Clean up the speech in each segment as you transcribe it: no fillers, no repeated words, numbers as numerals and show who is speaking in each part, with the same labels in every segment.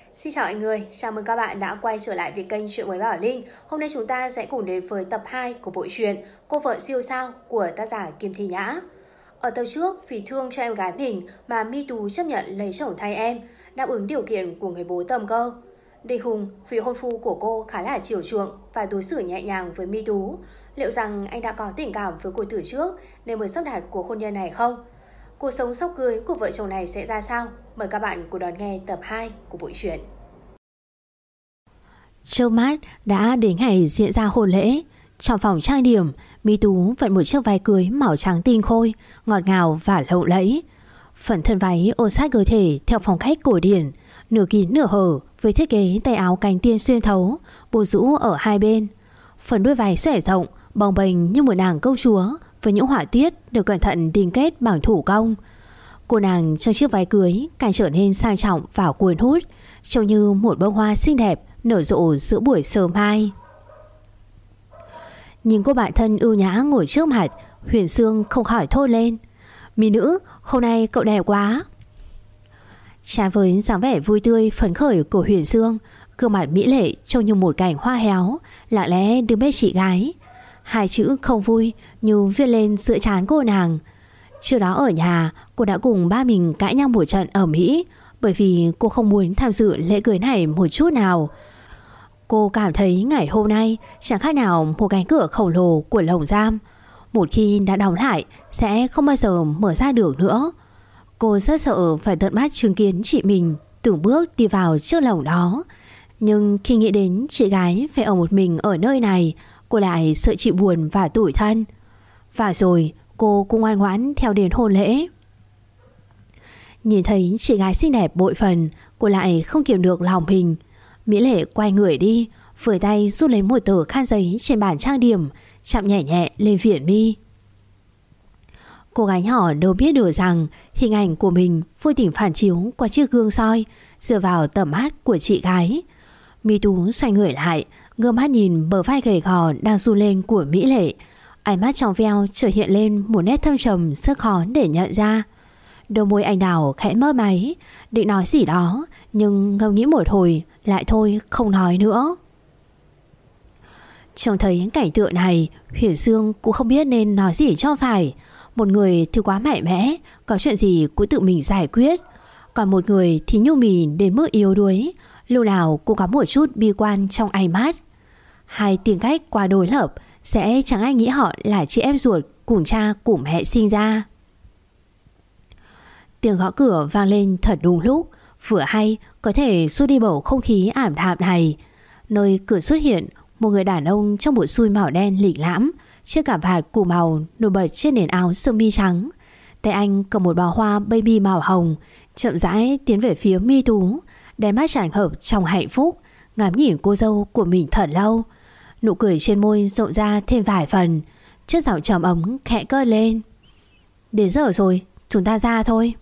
Speaker 1: Xin chào mọi người, chào mừng các bạn đã quay trở lại với kênh Chuyện với Bảo Linh. Hôm nay chúng ta sẽ cùng đến với tập 2 của bộ truyện Cô vợ siêu sao của tác giả Kim Thi Nhã. Ở tập trước, vì thương cho em gái mình mà Mi Tú chấp nhận lấy chồng thay em, đáp ứng điều kiện của người bố tầm cơ. Đình Hùng, vị hôn phu của cô khá là chiều chuộng và đối xử nhẹ nhàng với Mi Tú. Liệu rằng anh đã có tình cảm với cô từ trước nên mới sắp đặt cuộc hôn nhân này không? Cuộc sống sau cưới của vợ chồng này sẽ ra sao? Mời các bạn cùng đón nghe tập 2 của bộ truyện.
Speaker 2: Trước mắt đã đến ngày diễn ra hôn lễ. Trong phòng trang điểm, Mi Tú vận một chiếc váy cưới màu trắng tinh khôi, ngọt ngào và lộng lẫy. Phần thân váy ôm sát cơ thể theo phong cách cổ điển, nửa kín nửa hở với thiết kế tay áo cánh tiên xuyên thấu, buộc rũ ở hai bên. Phần đuôi váy xòe rộng, bồng bềnh như một nàng công chúa với những họa tiết được cẩn thận đính kết bằng thủ công. Cô nàng trong chiếc váy cưới càng trở nên sang trọng và cuốn hút, trông như một bông hoa xinh đẹp nở rộ giữa buổi sớm mai. Nhìn cô bạn thân ưu nhã ngồi trước mặt, Huyền Sương không khỏi thốt lên: "Mi nữ, hôm nay cậu đẹp quá." Trái với dáng vẻ vui tươi phấn khởi của Huyền Sương, gương mặt mỹ lệ trông như một cảnh hoa héo, lặng lẽ đứng bên chị gái. Hai chữ không vui như viết lên giữa trán cô nàng. Trước đó ở nhà, cô đã cùng ba mình cãi nhau một trận ở Mỹ, bởi vì cô không muốn tham dự lễ cưới này một chút nào. Cô cảm thấy ngày hôm nay chẳng khác nào một cánh cửa khổng lồ của lồng giam. Một khi đã đóng lại sẽ không bao giờ mở ra được nữa. Cô rất sợ phải tận mắt chứng kiến chị mình từng bước đi vào chiếc lồng đó. Nhưng khi nghĩ đến chị gái phải ở một mình ở nơi này, cô lại sợ chị buồn và tủi thân. Và rồi cô cũng ngoan ngoãn theo đến hôn lễ. Nhìn thấy chị gái xinh đẹp bội phần, cô lại không kiềm được lòng mình. Mỹ lệ quay người đi, vừa tay rút lấy một tờ khăn giấy trên bàn trang điểm, chạm nhẹ nhẹ lên viền mi. Cô gái nhỏ đâu biết được rằng hình ảnh của mình vô tình phản chiếu qua chiếc gương soi dựa vào tầm mắt của chị gái. Mi Tú xoay người lại, ngơ mắt nhìn bờ vai gầy gò đang run lên của Mỹ lệ. Ánh mắt trong veo chợt hiện lên một nét thâm trầm rất khó để nhận ra. Đôi môi anh đào khẽ mấp máy, định nói gì đó nhưng ngẫm nghĩ một hồi lại thôi không nói nữa. Trông thấy cảnh tượng này, Huyền Sương cũng không biết nên nói gì cho phải. Một người thì quá mạnh mẽ, có chuyện gì cũng tự mình giải quyết. Còn một người thì nhu mì đến mức yếu đuối, lúc nào cũng có một chút bi quan trong ánh mắt. Hai tính cách quá đối lập, sẽ chẳng ai nghĩ họ là chị em ruột cùng cha cùng mẹ sinh ra. Tiếng gõ cửa vang lên thật đúng lúc, vừa hay có thể xua đi bầu không khí ảm đạm này. Nơi cửa xuất hiện một người đàn ông trong bộ xui màu đen lịch lãm, chiếc cà vạt củ màu nổi bật trên nền áo sơ mi trắng. Tay anh cầm một bó hoa baby màu hồng, chậm rãi tiến về phía Mi Tú, đáy mắt tràn ngập trong hạnh phúc, ngắm nhìn cô dâu của mình thật lâu. Nụ cười trên môi rộn ra thêm vài phần, chiếc giọng trầm ấm khẽ cất lên: "Đến giờ rồi, chúng ta ra thôi."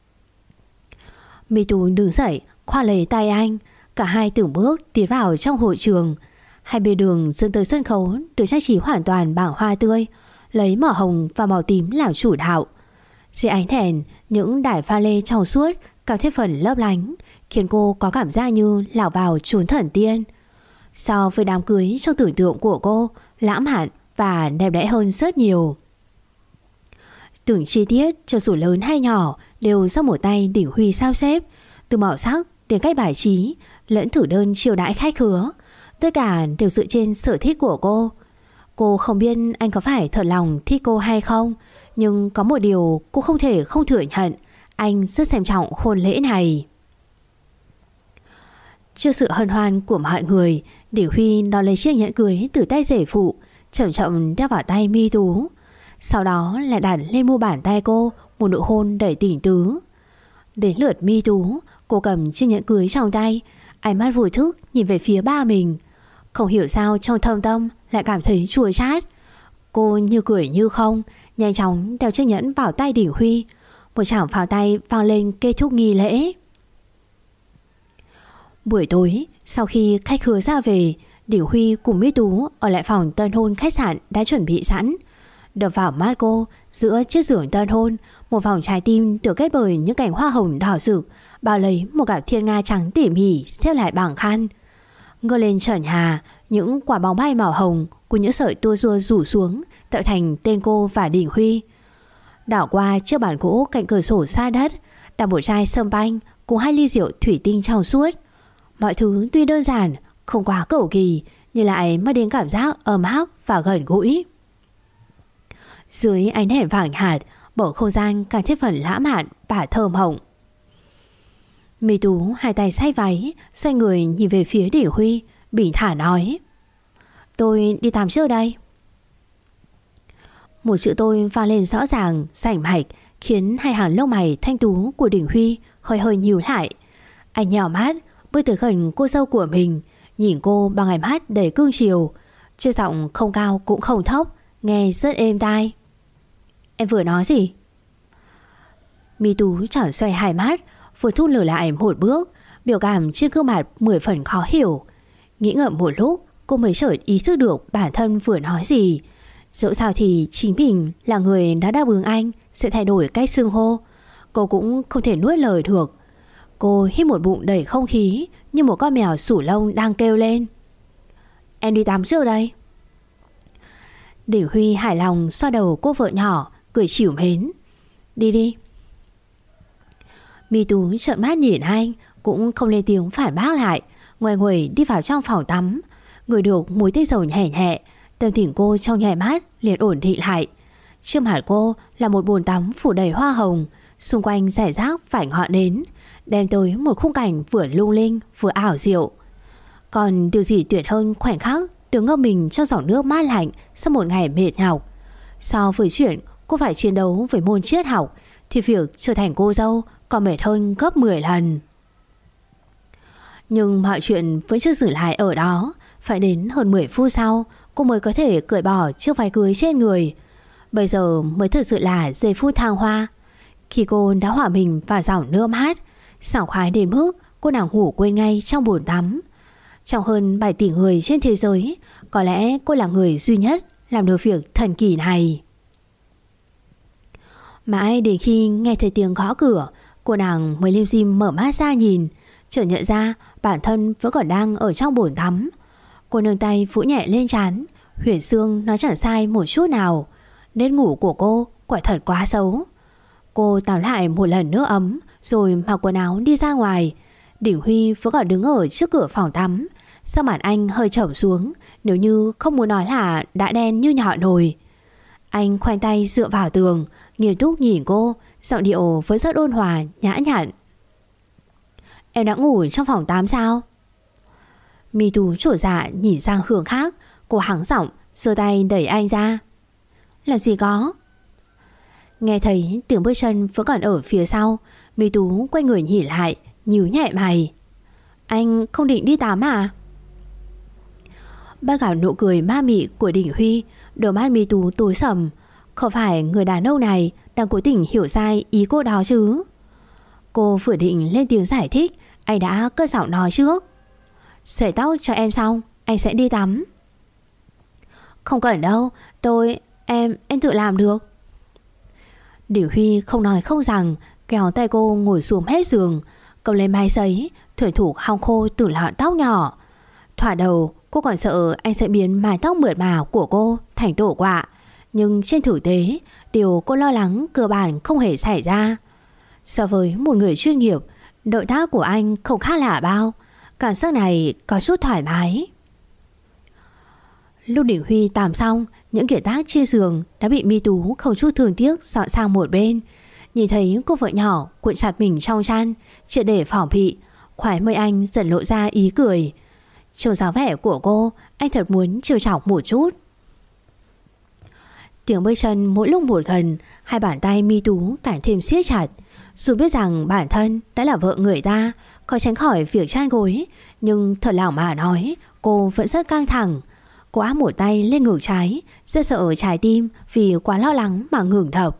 Speaker 2: Mi Tú đứng dậy, khoác lấy tay anh. Cả hai từng bước tiến vào trong hội trường. Hai bên đường dẫn tới sân khấu được trang trí hoàn toàn bằng hoa tươi, lấy màu hồng và màu tím làm chủ đạo. Dưới ánh đèn, những đài pha lê trong suốt càng thêm phần lấp lánh, khiến cô có cảm giác như lạc vào chốn thần tiên. So với đám cưới trong tưởng tượng của cô, lãng mạn và đẹp đẽ hơn rất nhiều. Từng chi tiết cho dù lớn hay nhỏ đều do một tay Đỉnh Huy sao xếp, từ màu sắc đến cách bài trí lẫn thử đơn chiêu đãi khách khứa, tất cả đều dựa trên sở thích của cô. Cô không biết anh có phải thật lòng thích cô hay không, nhưng có một điều cô không thể không thừa nhận: anh rất xem trọng hôn lễ này. Trước sự hân hoan của mọi người, Đỉnh Huy đón lấy chiếc nhẫn cưới từ tay rể phụ, chậm chậm đeo vào tay Mi Tú. Sau đó lại đặt lên mu bàn tay cô một nụ hôn đầy tình tứ. Đến lượt Mi Tú, cô cầm chiếc nhẫn cưới trong tay, ánh mắt vô thức nhìn về phía ba mình. Không hiểu sao trong thâm tâm lại cảm thấy chua chát. Cô như cười như không, nhanh chóng đeo chiếc nhẫn vào tay Đỉnh Huy. Một tràng pháo tay vang lên kết thúc nghi lễ. Buổi tối, sau khi khách khứa ra về, Đỉnh Huy cùng Mi Tú ở lại phòng tân hôn khách sạn đã chuẩn bị sẵn. đập vào mắt cô. Giữa chiếc giường tân hôn, một vòng trái tim được kết bởi những cành hoa hồng đỏ rực bao lấy một cặp thiên nga trắng tỉ mỉ xếp lại bằng khăn. Ngơ lên trần nhà, những quả bóng bay màu hồng của những sợi tua rua rủ xuống tạo thành tên cô và Đình Huy. Đảo qua chiếc bàn gỗ cạnh cửa sổ xa đất, đặt một chai sâm banh cùng 2 ly rượu thủy tinh trong suốt. Mọi thứ tuy đơn giản, không quá cầu kỳ, nhưng lại mang đến cảm giác ấm áp và gần gũi. Dưới ánh đèn vàng hạt, bầu không gian càng thêm phần lãng mạn và thơm hồng. My Tú hai tay xách váy, xoay người nhìn về phía Đình Huy, bình thản nói: "Tôi đi tắm trước đây." Một chữ "tôi" vang lên rõ ràng, rành mạch, khiến hai hàng lông mày thanh tú của Đình Huy hơi hơi nhíu lại. Anh nhào mắt, bước tới gần cô dâu của mình, nhìn cô bằng ánh mắt đầy cương chiều, chiếc giọng không cao cũng không thấp, nghe rất êm tai. "Em vừa nói gì?" My Tú tròn xoay hai mắt, vừa thu lửa lại một bước, biểu cảm trên gương mặt 10 phần khó hiểu. Nghĩ ngợi một lúc, cô mới chợt ý thức được bản thân vừa nói gì. Dẫu sao thì chính mình là người đã đáp ứng anh sẽ thay đổi cách xưng hô. Cô cũng không thể nuốt lời được. Cô hít một bụng đầy không khí, như một con mèo sủ lông đang kêu lên: "Em đi tắm trước đây." Đình Huy hài lòng xoa đầu cô vợ nhỏ, cười trìu mến: "Đi đi." My Tú trợn mắt nhìn anh, cũng không lên tiếng phản bác lại, ngoe nguẩy đi vào trong phòng tắm. Ngửi được mùi tinh dầu nhẹ nhẹ, tâm tình cô trong nhẹ mắt liền ổn định lại. Trước mặt cô là một bồn tắm phủ đầy hoa hồng, xung quanh rải rác vài ngọn nến, đem tới một khung cảnh vừa lung linh vừa ảo diệu. Còn điều gì tuyệt hơn khoảnh khắc được ngâm mình trong dòng nước mát lạnh sau một ngày mệt nhọc. So với chuyện cô phải chiến đấu với môn triết học, thì việc trở thành cô dâu còn mệt hơn gấp 10 lần. Nhưng mọi chuyện vẫn chưa dừng lại ở đó. Phải đến hơn 10 phút sau, cô mới có thể cởi bỏ chiếc váy cưới trên người. Bây giờ mới thực sự là giây phút thăng hoa, khi cô đã hòa mình vào dòng nước mát, sảng khoái đến mức cô nàng ngủ quên ngay trong bồn tắm. Trong hơn 7 tỷ người trên thế giới, có lẽ cô là người duy nhất làm được việc thần kỳ này. Mãi đến khi nghe thấy tiếng gõ cửa, cô nàng mới lim dim mở mắt ra nhìn, chợt nhận ra bản thân vẫn còn đang ở trong bồn tắm. Cô nâng tay vỗ nhẹ lên trán. Huyền Sương nói chẳng sai một chút nào. Nét ngủ của cô quả thật quá xấu. Cô tắm lại một lần nước ấm, rồi mặc quần áo đi ra ngoài. Đình Huy vẫn còn đứng ở trước cửa phòng tắm. Sắc mặt anh hơi trầm xuống, nếu như không muốn nói là đã đen như nhọ nồi. Anh khoanh tay dựa vào tường, nghiêm túc nhìn cô, giọng điệu vẫn rất ôn hòa, nhã nhặn: "Em đã ngủ trong phòng tắm sao?" My Tú trổ dạ nhìn sang hướng khác. Cô hắng giọng, giơ tay đẩy anh ra: "Làm gì có." Nghe thấy tiếng bước chân vẫn còn ở phía sau, My Tú quay người nhìn lại, nhíu nhẹ mày: "Anh không định đi tắm à?" Bắt gặp nụ cười ma mị của Đình Huy, đôi mắt My Tú tối sầm. Không phải người đàn ông này đang cố tình hiểu sai ý cô đó chứ? Cô vừa định lên tiếng giải thích, anh đã cất giọng nói trước: "Sợi tóc cho em xong, anh sẽ đi tắm." "Không cần đâu, em tự làm được." Đình Huy không nói không rằng, kéo tay cô ngồi xuống mép giường, cầm lên máy sấy, thuần thủ hong khô từng lọn tóc nhỏ. Thoạt đầu cô còn sợ anh sẽ biến mái tóc mượt mà của cô thành tổ quạ, nhưng trên thực tế điều cô lo lắng cơ bản không hề xảy ra. So với một người chuyên nghiệp, động tác của anh không khác lạ bao. Cảm giác này có chút thoải mái. Lúc Đình Huy tắm xong, những kiệt tác trên giường đã bị My Tú không chút thương tiếc dọn sang một bên. Nhìn thấy cô vợ nhỏ cuộn chặt mình trong chăn, triệt để phỏng bị, khóe môi anh dần lộ ra ý cười. Trông dáng vẻ của cô, anh thật muốn trêu chọc một chút. Tiếng bước chân mỗi lúc một gần, hai bàn tay My Tú càng thêm siết chặt. Dù biết rằng bản thân đã là vợ người ta, có tránh khỏi việc chăn gối, nhưng thật lòng mà nói, cô vẫn rất căng thẳng. Cô áp một tay lên ngực trái, rất sợ trái tim vì quá lo lắng mà ngừng đập.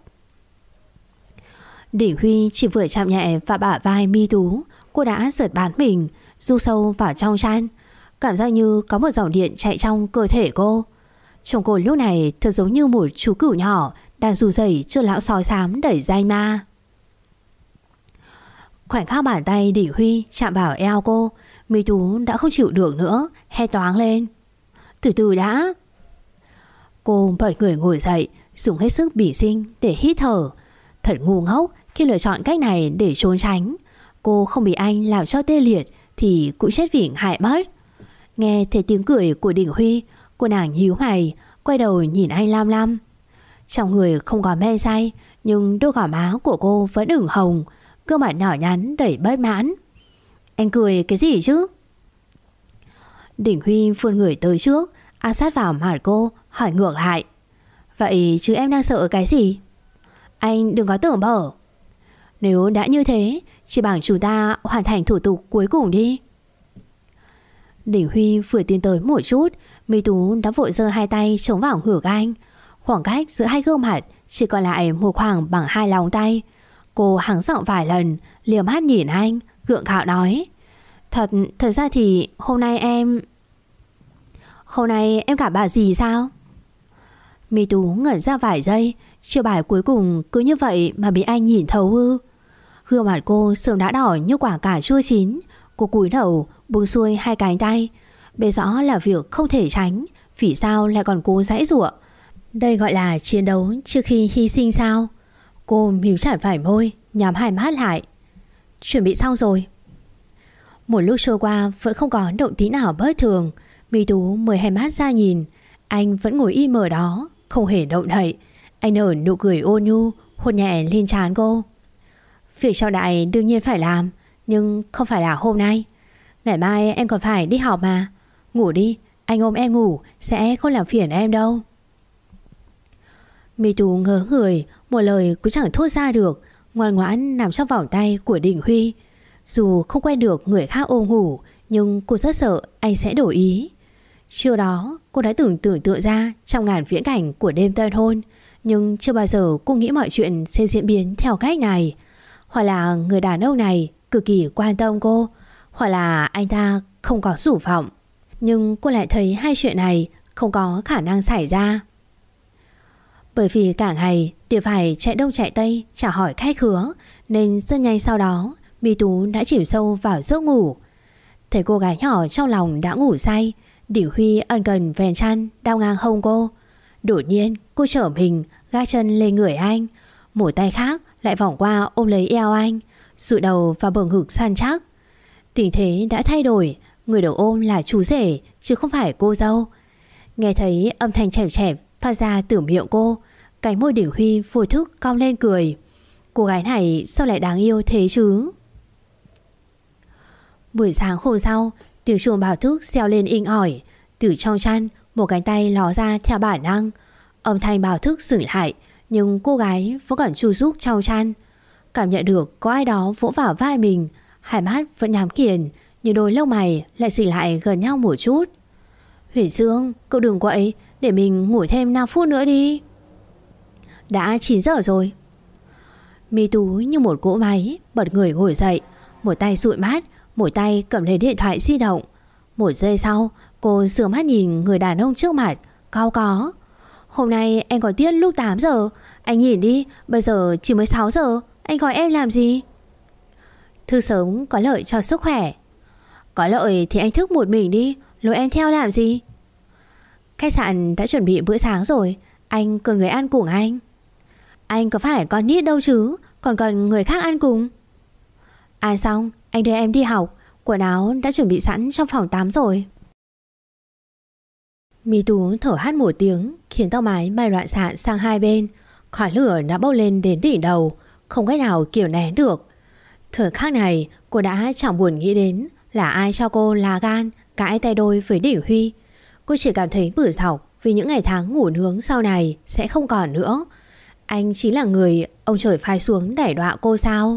Speaker 2: Đình Huy chỉ vừa chạm nhẹ vào bả vai My Tú, cô đã giật bắn mình, du sâu vào trong chăn. Cảm giác như có một dòng điện chạy trong cơ thể cô. Trông cô lúc này thật giống như một chú cừu nhỏ đang rủ rẩy trước lão sói xám đẩy dây ma. Khoảnh khắc bàn tay Đỉnh Huy chạm vào eo cô, Mi Tú đã không chịu được nữa, hét toáng lên. Từ từ đã. Cô bật người ngồi dậy, dùng hết sức bỉ sinh để hít thở. Thật ngu ngốc khi lựa chọn cách này để trốn tránh. Cô không bị anh làm cho tê liệt thì cũng chết vì hại mất. Nghe thấy tiếng cười của Đỉnh Huy, cô nàng nhíu mày, quay đầu nhìn anh lam lam. Trong người không có men say, nhưng đôi gò má của cô vẫn ửng hồng, gương mặt nhỏ nhắn đầy bất mãn. Anh cười cái gì chứ? Đỉnh Huy vươn người tới trước, áp sát vào mặt cô, hỏi ngược lại. Vậy chứ em đang sợ cái gì? Anh đừng có tưởng bở. Nếu đã như thế, chỉ bằng chúng ta hoàn thành thủ tục cuối cùng đi. Đỉnh Huy vừa tiến tới một chút, Mi Tú đã vội giơ hai tay chống vào ngực anh. Khoảng cách giữa hai gương mặt chỉ còn lại một khoảng bằng hai lòng tay. Cô hắng giọng vài lần, liếc mắt nhìn anh, gượng gạo nói. Thật ra thì hôm nay em cả bà gì sao? Mi Tú ngẩn ra vài giây, chiêu bài cuối cùng cứ như vậy mà bị anh nhìn thấu ư? Gương mặt cô sớm đã đỏ như quả cà chua chín. Cô cúi đầu buông xuôi hai cánh tay, biết rõ là việc không thể tránh, vì sao lại còn cố giãy giụa? Đây gọi là chiến đấu trước khi hy sinh sao? Cô mím chặt vài môi, nhắm hai mắt lại. Chuẩn bị xong rồi. Một lúc trôi qua vẫn không có động tĩnh nào bất thường. Mi Tú mới hai mắt ra nhìn. Anh vẫn ngồi im ở đó, không hề động đậy. Anh nở nụ cười ôn nhu, hôn nhẹ lên trán cô. Việc trọng đại đương nhiên phải làm, nhưng không phải là hôm nay. Ngày mai em còn phải đi học mà. Ngủ đi, anh ôm em ngủ, sẽ không làm phiền em đâu. Mi Tú ngớ người, một lời cũng chẳng thốt ra được, ngoan ngoãn nằm trong vòng tay của Đỉnh Huy. Dù không quen được người khác ôm ngủ, nhưng cô rất sợ anh sẽ đổi ý. Trưa đó cô đã tưởng tượng ra trong ngàn viễn cảnh của đêm tân hôn, nhưng chưa bao giờ cô nghĩ mọi chuyện sẽ diễn biến theo cách này. Hoặc là người đàn ông này cực kỳ quan tâm cô, hoặc là anh ta không có dục vọng. Nhưng cô lại thấy hai chuyện này không có khả năng xảy ra. Bởi vì cả ngày đều phải chạy đông chạy tây chào hỏi khách khứa, nên rất nhanh sau đó Mi Tú đã chìm sâu vào giấc ngủ. Thấy cô gái nhỏ trong lòng đã ngủ say, Đỉnh Huy ân cần vén chăn đao ngang hông cô. Đột nhiên cô trở mình gác chân lên người anh, một tay khác lại vòng qua ôm lấy eo anh, dụi đầu vào bờ ngực săn chắc. Tình thế đã thay đổi, người được ôm là chú rể chứ không phải cô dâu. Nghe thấy âm thanh chẹp chẹp phát ra từ miệng cô, cánh môi Đỉnh Huy vô thức cong lên cười. Cô gái này sao lại đáng yêu thế chứ? Buổi sáng hôm sau, tiếng chuông báo thức reo lên inh ỏi. Từ trong chăn, một cánh tay ló ra theo bản năng. Âm thanh báo thức dừng lại, nhưng cô gái vẫn còn chu rúc trong chăn. Cảm nhận được có ai đó vỗ vào vai mình, hai mắt vẫn nhắm nghiền, nhưng đôi lông mày lại xỉ lại gần nhau một chút. Huyền Dương, cậu đừng quậy, để mình ngủ thêm 5 phút nữa đi. Đã 9 giờ rồi. Mi Tú như một cỗ máy bật người ngồi dậy, một tay dụi mắt, một tay cầm lấy điện thoại di động. Một giây sau, cô sửa mắt nhìn người đàn ông trước mặt, cau có. Hôm nay em có tiết lúc 8 giờ. Anh nhìn đi, bây giờ chỉ mới 6 giờ. Anh gọi em làm gì? Thức sớm có lợi cho sức khỏe. Có lợi thì anh thức một mình đi, lôi em theo làm gì? Khách sạn đã chuẩn bị bữa sáng rồi, anh cần người ăn cùng anh. Anh có phải con nít đâu chứ, còn cần người khác ăn cùng. Ăn xong anh đưa em đi học, quần áo đã chuẩn bị sẵn trong phòng tắm rồi. Mi Tú thở hắt một tiếng, khiến tóc mái bay loạn xạ sang hai bên. Khói lửa đã bốc lên đến đỉnh đầu, không cách nào kiềm nén được. Thời khắc này cô đã chẳng buồn nghĩ đến là ai cho cô lá gan cãi tay đôi với Đỉnh Huy. Cô chỉ cảm thấy bử dọc vì những ngày tháng ngủ nướng sau này sẽ không còn nữa. Anh chính là người ông trời phái xuống đẩy đọa cô sao?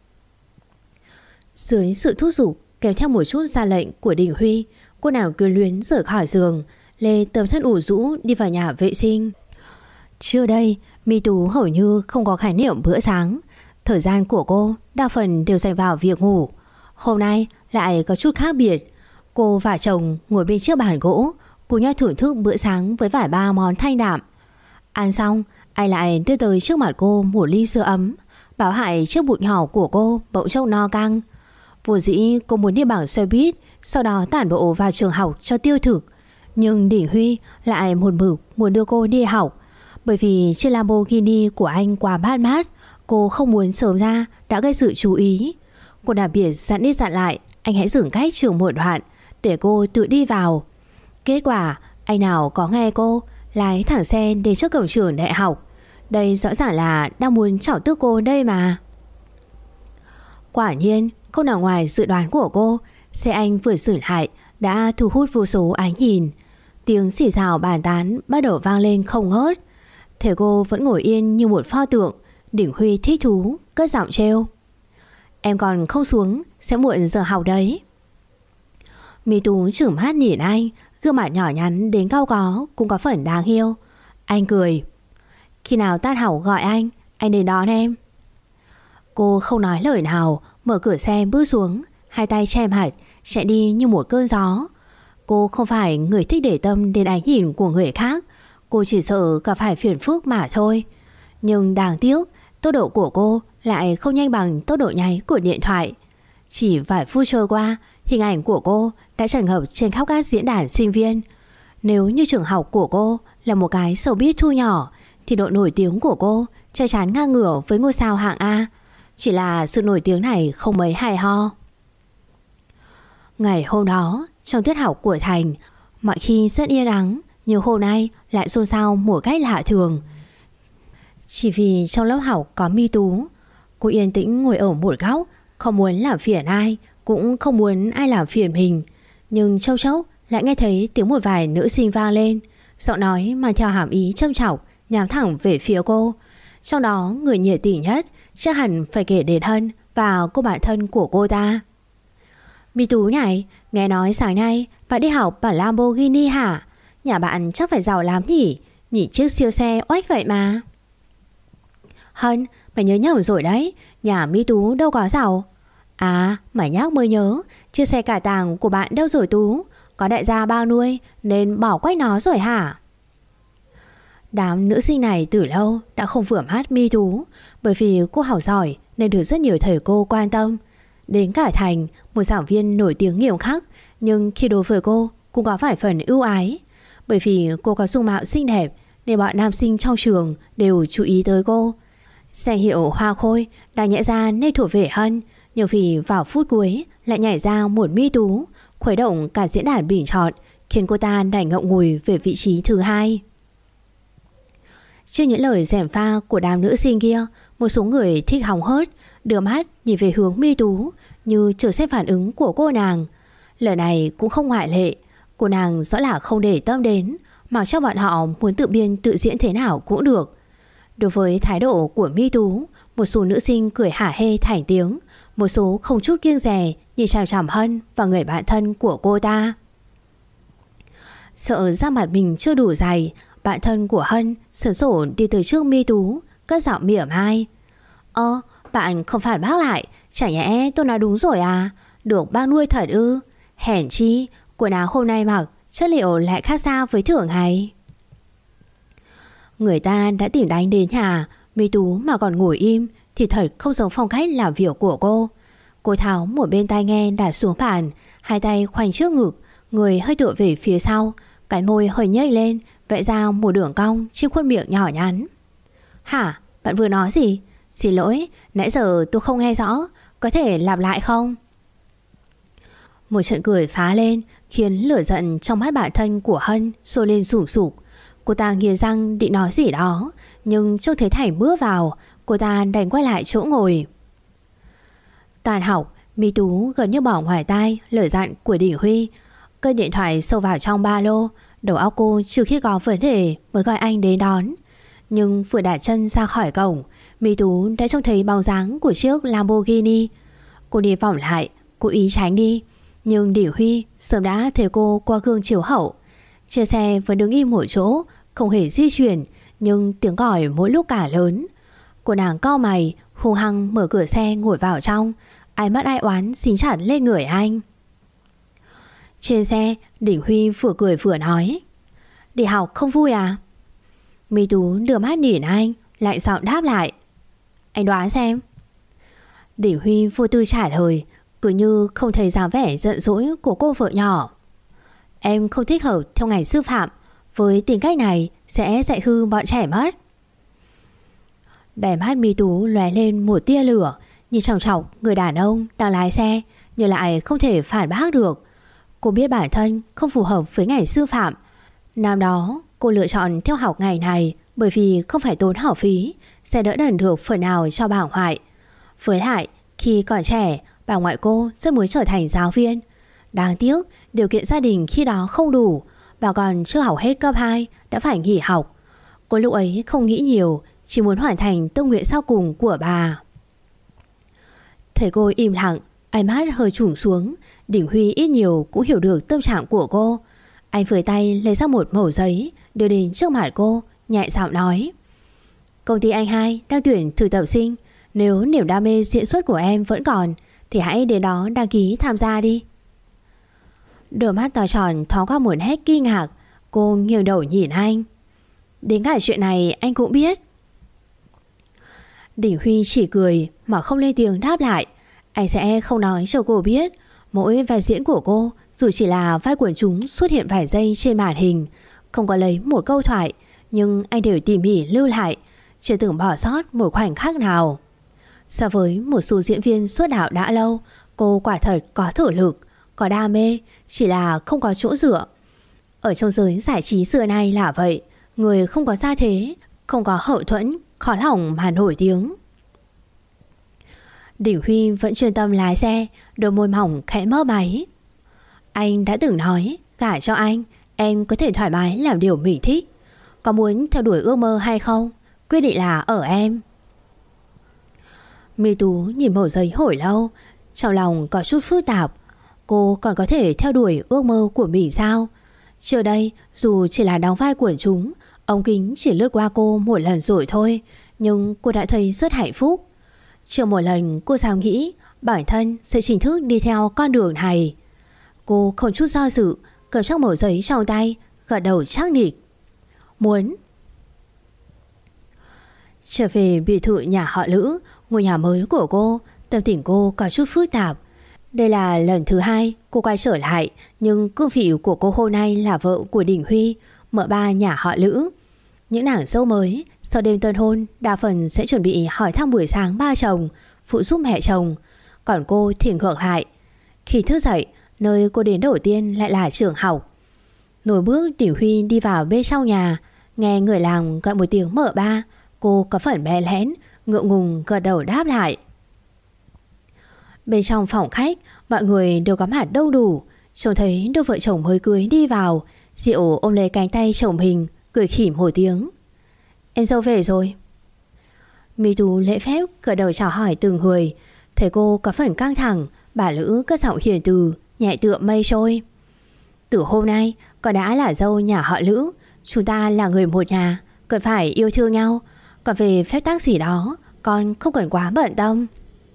Speaker 2: Dưới sự thúc giục kèm theo một chút ra lệnh của Đỉnh Huy, cô nàng quyến luyến rời khỏi giường, lê tấm thân ủ rũ đi vào nhà vệ sinh. Trước đây Mi Tú hầu như không có khái niệm bữa sáng. Thời gian của cô đa phần đều dành vào việc ngủ. Hôm nay lại có chút khác biệt. Cô và chồng ngồi bên chiếc bàn gỗ, Cùng nhau thưởng thức bữa sáng với vài ba món thanh đạm. Ăn xong, anh lại đưa tới trước mặt cô một ly sữa ấm, báo hại chiếc bụng nhỏ của cô bỗng chốc no căng. Vốn dĩ cô muốn đi bằng xe buýt, sau đó tản bộ vào trường học cho tiêu thực, nhưng Đình Huy lại một mực muốn đưa cô đi học. Bởi vì chiếc Lamborghini của anh quá bắt mắt, cô không muốn sớm ra đã gây sự chú ý. Cô đặc biệt dặn đi dặn lại anh hãy dừng cách trường một đoạn để cô tự đi vào. Kết quả anh nào có nghe cô, lái thẳng xe đến trước cổng trường đại học. Đây rõ ràng là đang muốn chọc tức cô đây mà. Quả nhiên không nằm ngoài dự đoán của cô. Xe anh vừa sửa lại đã thu hút vô số ánh nhìn. Tiếng xì xào bàn tán bắt đầu vang lên không ngớt. Thế cô vẫn ngồi yên như một pho tượng. Đình Huy thích thú cất giọng trêu: "Em còn không xuống, sẽ muộn giờ học đấy." Mi Tú chửng mắt nhìn anh, gương mặt nhỏ nhắn đến cau có cũng có phần đáng yêu. Anh cười: "Khi nào tan học gọi anh đến đón em." Cô không nói lời nào, mở cửa xe bước xuống, hai tay che mặt chạy đi như một cơn gió. Cô không phải người thích để tâm đến ánh nhìn của người khác, cô chỉ sợ gặp phải phiền phức mà thôi. Nhưng đáng tiếc, tốc độ của cô lại không nhanh bằng tốc độ nháy của điện thoại. Chỉ vài phút trôi qua, hình ảnh của cô đã tràn ngập trên khắp các diễn đàn sinh viên. Nếu như trường học của cô là một cái showbiz thu nhỏ, thì độ nổi tiếng của cô chắc chắn ngang ngửa với ngôi sao hạng A. Chỉ là sự nổi tiếng này không mấy hài ho. Ngày hôm đó, trong tiết học của Thành, mọi khi rất yên ắng, nhưng hôm nay lại xôn xao một cách lạ thường. Chỉ vì trong lớp học có Mi Tú. Cô yên tĩnh ngồi ở một góc, không muốn làm phiền ai, cũng không muốn ai làm phiền mình. Nhưng chốc chốc lại nghe thấy tiếng một vài nữ sinh vang lên, giọng nói mang theo hàm ý châm chọc nhắm thẳng về phía cô. Trong đó người nhiệt tình nhất chắc hẳn phải kể đến Hân và cô bạn thân của cô ta. Mi Tú này, nghe nói sáng nay bạn đi học bằng Lamborghini hả? Nhà bạn chắc phải giàu lắm nhỉ? Nhìn chiếc siêu xe oách vậy mà. Hân, mày nhớ nhầm rồi đấy, nhà Mi Tú đâu có giàu. À, mày nhắc mới nhớ, chiếc xe cải tàng của bạn đâu rồi Tú? Có đại gia bao nuôi nên bỏ quách nó rồi hả? Đám nữ sinh này từ lâu đã không vừa mắt Mi Tú, bởi vì cô học giỏi nên được rất nhiều thầy cô quan tâm. Đến cả Thành, một giảng viên nổi tiếng nghiêm khắc, nhưng khi đối với cô cũng có vài phần ưu ái. Bởi vì cô có dung mạo xinh đẹp nên bọn nam sinh trong trường đều chú ý tới cô. Danh hiệu hoa khôi đáng nhẽ ra nên thuộc về Hân, nhưng vì vào phút cuối lại nhảy ra một Mi Tú, khuấy động cả diễn đàn bình chọn, khiến cô ta đành ngậm ngùi về vị trí thứ hai. Trước những lời gièm pha của đám nữ sinh kia, một số người thích hóng hớt đưa mắt nhìn về hướng Mi Tú như chờ xem phản ứng của cô nàng. Lần này cũng không ngoại lệ. Cô nàng rõ là không để tâm đến, mặc cho bọn họ muốn tự biên tự diễn thế nào cũng được. Đối với thái độ của Mi Tú, một số nữ sinh cười hả hê thành tiếng, một số không chút kiêng dè nhìn chằm chằm Hân và người bạn thân của cô ta. Sợ da mặt mình chưa đủ dày, bạn thân của Hân sửng sổ đi từ trước Mi Tú, cất giọng mỉa mai: Bạn không phản bác lại, chẳng nhẽ tôi nói đúng rồi à? Được bác nuôi thật ư? Hèn chi quần áo hôm nay mặc chất liệu lại khác xa với thường ngày. Người ta đã tìm đánh đến nhà, Mi Tú mà còn ngồi im thì thật không giống phong cách làm việc của cô. Cô tháo một bên tai nghe đặt xuống bàn, hai tay khoanh trước ngực, người hơi tựa về phía sau, cái môi hơi nhếch lên, vẽ ra một đường cong trên khuôn miệng nhỏ nhắn. Hả? Bạn vừa nói gì? Xin lỗi, nãy giờ tôi không nghe rõ, có thể lặp lại không? Một trận cười phá lên khiến lửa giận trong mắt bạn thân của Hân sôi lên sùng sục. Cô ta nghiến răng định nói gì đó, nhưng trông thấy Thành bước vào, cô ta đành quay lại chỗ ngồi. Tàn học, Mi Tú gần như bỏ ngoài tai lời dặn của Đình Huy, cất điện thoại sâu vào trong ba lô. Đầu óc cô trừ khi có vấn đề mới gọi anh đến đón. Nhưng vừa đặt chân ra khỏi cổng, Mi Tú đã trông thấy bóng dáng của chiếc Lamborghini. Cô đi vòng lại, cố ý tránh đi, nhưng Đình Huy sớm đã thấy cô qua gương chiếu hậu. Chiếc xe vẫn đứng im một chỗ, không hề di chuyển, nhưng tiếng còi mỗi lúc cả lớn. Cô nàng cau mày, hung hăng mở cửa xe ngồi vào trong, ánh mắt ai oán xính chặt lên người anh. Trên xe, Đình Huy vừa cười vừa nói: Đi học không vui à? Mi Tú đưa mắt nhìn anh, lạnh giọng đáp lại: Anh đoán xem. Đình Huy vô tư trả lời, cứ như không thấy dáng vẻ giận dỗi của cô vợ nhỏ: Em không thích hợp theo ngành sư phạm, với tính cách này sẽ dạy hư bọn trẻ mất. Đáy mắt Mi Tú lóe lên một tia lửa, nhìn chòng chọc người đàn ông đang lái xe, nhưng lại không thể phản bác được. Cô biết bản thân không phù hợp với ngành sư phạm. Năm đó cô lựa chọn theo học ngành này bởi vì không phải tốn học phí, sẽ đỡ đần được phần nào cho bà ngoại. Với lại khi còn trẻ, bà ngoại cô rất muốn trở thành giáo viên. Đáng tiếc điều kiện gia đình khi đó không đủ, bà còn chưa học hết cấp 2 đã phải nghỉ học. Cô lúc ấy không nghĩ nhiều, chỉ muốn hoàn thành tâm nguyện sau cùng của bà. Thấy cô im lặng, ánh mắt hơi trùng xuống, Đình Huy ít nhiều cũng hiểu được tâm trạng của cô. Anh với tay lấy ra một mẩu giấy, đưa đến trước mặt cô, nhẹ giọng nói: Công ty anh hai đang tuyển thực tập sinh, nếu niềm đam mê diễn xuất của em vẫn còn thì hãy đến đó đăng ký tham gia đi. Đôi mắt to tròn thoáng qua một nét kinh ngạc. Cô nghiêng đầu nhìn anh: Đến cả chuyện này anh cũng biết? Đình Huy chỉ cười mà không lên tiếng đáp lại. Anh sẽ không nói cho cô biết mỗi vai diễn của cô, dù chỉ là vai quần chúng xuất hiện vài giây trên màn hình, không có lấy một câu thoại, nhưng anh đều tỉ mỉ lưu lại, chưa từng bỏ sót một khoảnh khắc nào. So với một số diễn viên xuất đạo đã lâu, cô quả thật có thử lực, có đam mê, chỉ là không có chỗ dựa. Ở trong giới giải trí xưa nay là vậy, người không có gia thế, không có hậu thuẫn, khó lòng mà nổi tiếng. Đình Huy vẫn chuyên tâm lái xe, đôi môi mỏng khẽ mấp máy. Anh đã từng nói, gả cho anh, em có thể thoải mái làm điều mình thích. Có muốn theo đuổi ước mơ hay không, quyết định là ở em. Mi Tú nhìn mẩu giấy hồi lâu, trong lòng có chút phức tạp. Cô còn có thể theo đuổi ước mơ của mình sao? Trước đây, dù chỉ là đóng vai quần chúng, ống kính chỉ lướt qua cô một lần rồi thôi, nhưng cô đã thấy rất hạnh phúc. Chưa một lần cô dám nghĩ bản thân sẽ chính thức đi theo con đường này. Cô không chút do dự, cầm chắc mẩu giấy trong tay, gật đầu chắc nịch: Muốn. Trở về biệt thự nhà họ Lữ, ngôi nhà mới của cô, tâm tình cô có chút phức tạp. Đây là lần thứ hai cô quay trở lại, nhưng cương vị của cô hôm nay là vợ của Đình Huy, mợ ba nhà họ Lữ. Những nàng dâu mới sau đêm tân hôn đa phần sẽ chuẩn bị hỏi thăm buổi sáng ba chồng, phụ giúp mẹ chồng. Còn cô thì ngược lại. Khi thức dậy, nơi cô đến đầu tiên lại là trường học. Nổi bước Đình Huy đi vào bên trong nhà, nghe người làng gọi một tiếng mợ ba, cô có phần bẽ lẽn, ngượng ngùng gật đầu đáp lại. Bên trong phòng khách, mọi người đều có mặt đông đủ. Trông thấy đôi vợ chồng mới cưới đi vào, Diệu ôm lấy cánh tay chồng mình, cười khỉm một tiếng: Em dâu về rồi. Mi Tú lễ phép gật đầu chào hỏi từng người. Thấy cô có phần căng thẳng, bà Lữ cất giọng hiền từ, nhẹ tựa mây trôi: Từ hôm nay con đã là dâu nhà họ Lữ, chúng ta là người một nhà, cần phải yêu thương nhau. Còn về phép tắc gì đó, con không cần quá bận tâm.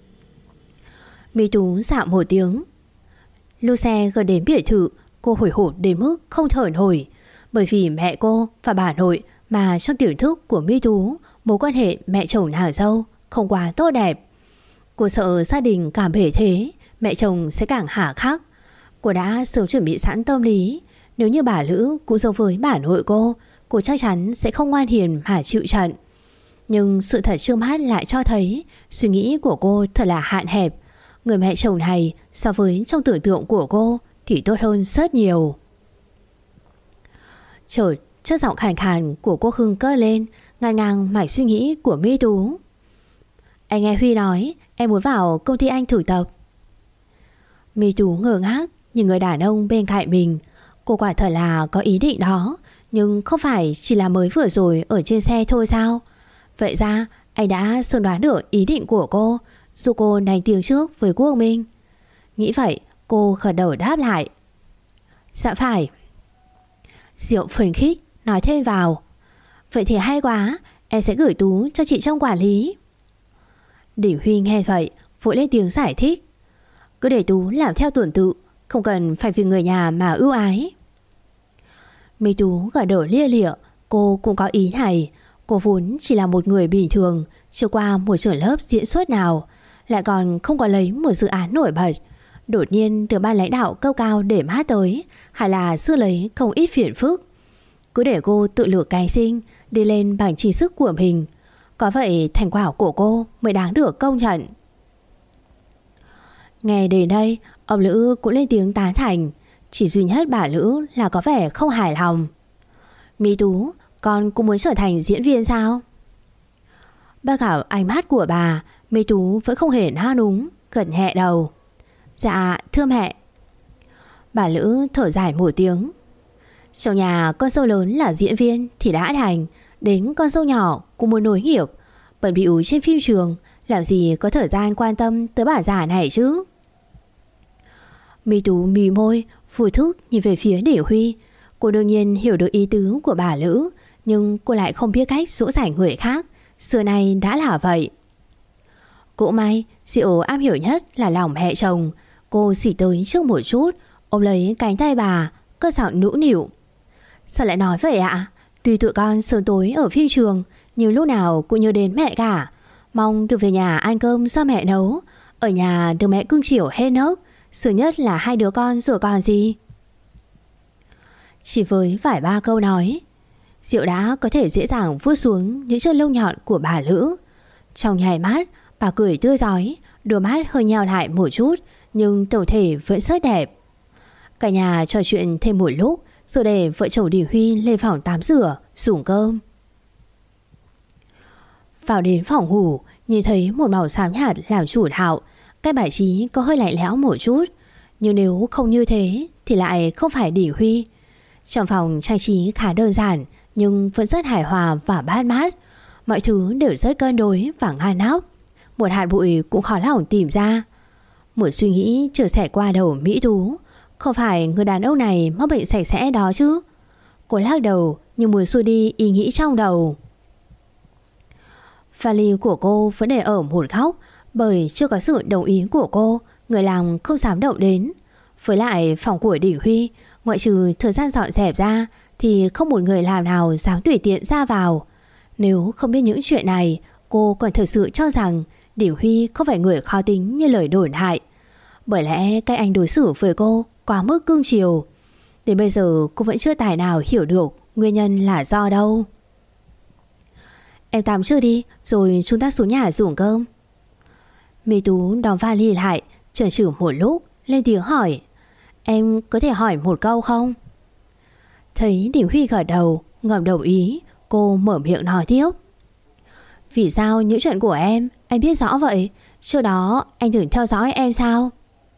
Speaker 2: Mi Tú dạ một tiếng. Lúc xe gần đến biệt thự, cô hồi hộp đến mức không thở nổi. Bởi vì mẹ cô và bà nội mà trong tiểu thức của Mi Tú, mối quan hệ mẹ chồng nàng dâu không quá tốt đẹp. Cô sợ gia đình cảm bể thế, mẹ chồng sẽ càng hà khắc. Cô đã sớm chuẩn bị sẵn tâm lý, nếu như bà Lữ cũng giống với bà nội cô chắc chắn sẽ không ngoan hiền mà chịu trận. Nhưng sự thật trước mắt lại cho thấy suy nghĩ của cô thật là hạn hẹp. Người mẹ chồng này so với trong tưởng tượng của cô thì tốt hơn rất nhiều. Chợt chất giọng khàn khàn của cô Hưng cất lên, ngăn ngang mạch suy nghĩ của Mi Tú. Anh nghe Huy nói em muốn vào công ty anh thực tập. Mi Tú ngơ ngác nhìn người đàn ông bên cạnh mình. Cô quả thật là có ý định đó, nhưng không phải chỉ là mới vừa rồi ở trên xe thôi sao? Vậy ra anh đã sớm đoán được ý định của cô, dù cô đánh tiếng trước với Quốc Minh. Nghĩ vậy, cô gật đầu đáp lại: Dạ phải. Diệu phấn khích nói thêm vào: Vậy thì hay quá, em sẽ gửi Tú cho chị trong quản lý. Đình Huy nghe vậy vội lên tiếng giải thích: Cứ để Tú làm theo tuần tự, không cần phải vì người nhà mà ưu ái. My Tú gật đầu lia lịa. Cô cũng có ý này. Cô vốn chỉ là một người bình thường, chưa qua một trường lớp diễn xuất nào, lại còn không có lấy một dự án nổi bật. Đột nhiên được ban lãnh đạo cấp cao để mắt tới, hay là xưa lấy không ít phiền phức. Cứ để cô tự lựa cái sinh, đi lên bằng trí sức của mình. Có vậy thành quả của cô mới đáng được công nhận. Nghe đến đây, ông Lữ cũng lên tiếng tán thành. Chỉ duy nhất bà Lữ là có vẻ không hài lòng. My Tú, con cũng muốn trở thành diễn viên sao? Bác gặp ánh mắt của bà, My Tú vẫn không hề na núng, gật nhẹ đầu. Dạ thưa mẹ. Bà Lữ thở dài một tiếng. Trong nhà con dâu lớn là diễn viên thì đã thành, đến con dâu nhỏ cũng muốn nối nghiệp, bận bịu trên phim trường, làm gì có thời gian quan tâm tới bà già này chứ. My Tú mí môi, vui thúc nhìn về phía Đỉnh Huy. Cô đương nhiên hiểu được ý tứ của bà Lữ, nhưng cô lại không biết cách dỗ dành người khác. Xưa nay đã là vậy. Cũng may Diệu am hiểu nhất là lòng mẹ chồng. Cô xỉ tới trước một chút, ôm lấy cánh tay bà, cất giọng nũng nịu. Sao lại nói vậy ạ? Tuy tụi con sớm tối ở phim trường, nhưng lúc nào cũng nhớ đến mẹ cả. Mong được về nhà ăn cơm do mẹ nấu, ở nhà được mẹ cưng chiều hết nấc. Sướng nhất là hai đứa con rồi còn gì. Chỉ với vài ba câu nói, Diệu đã có thể dễ dàng vuốt xuống những chiếc lông nhọn của bà Lữ. Trong nháy mắt, bà cười tươi rói, đôi mắt hơi nheo lại một chút, nhưng tổng thể vẫn rất đẹp. Cả nhà trò chuyện thêm một lúc, rồi để vợ chồng Đình Huy lên phòng tắm rửa, dùng cơm. Vào đến phòng ngủ, nhìn thấy một màu xám nhạt làm chủ đạo. Cái bài trí có hơi lạnh lẽo một chút, nhưng nếu không như thế thì lại không phải Đình Huy. Trong phòng trang trí khá đơn giản, nhưng vẫn rất hài hòa và bát mát. Mọi thứ đều rất cân đối và ngăn nắp. Một hạt bụi cũng khó lòng tìm ra. Một suy nghĩ chợt xẹt qua đầu Mỹ Tú. Không phải người đàn ông này mắc bệnh sạch sẽ đó chứ? Cô lắc đầu nhưng muốn xua đi ý nghĩ trong đầu. Vali của cô vẫn để ở một góc, bởi chưa có sự đồng ý của cô, người làm không dám động đến. Với lại phòng của Đình Huy, ngoại trừ thời gian dọn dẹp ra thì không một người làm nào dám tùy tiện ra vào. Nếu không biết những chuyện này, cô còn thực sự cho rằng Đình Huy không phải người khó tính như lời đồn hại. Bởi lẽ cách anh đối xử với cô quá mức cương chiều. Đến bây giờ cô vẫn chưa tài nào hiểu được nguyên nhân là do đâu. Em tắm chưa đi, rồi chúng ta xuống nhà dùng cơm. My Tú đóng vali lại, chần chừ một lúc, lên tiếng hỏi. Em có thể hỏi một câu không? Thấy Đình Huy gật đầu, ngầm đồng ý, cô mở miệng nói tiếp. Vì sao những chuyện của em, anh biết rõ vậy? Trước đó anh thường theo dõi em sao?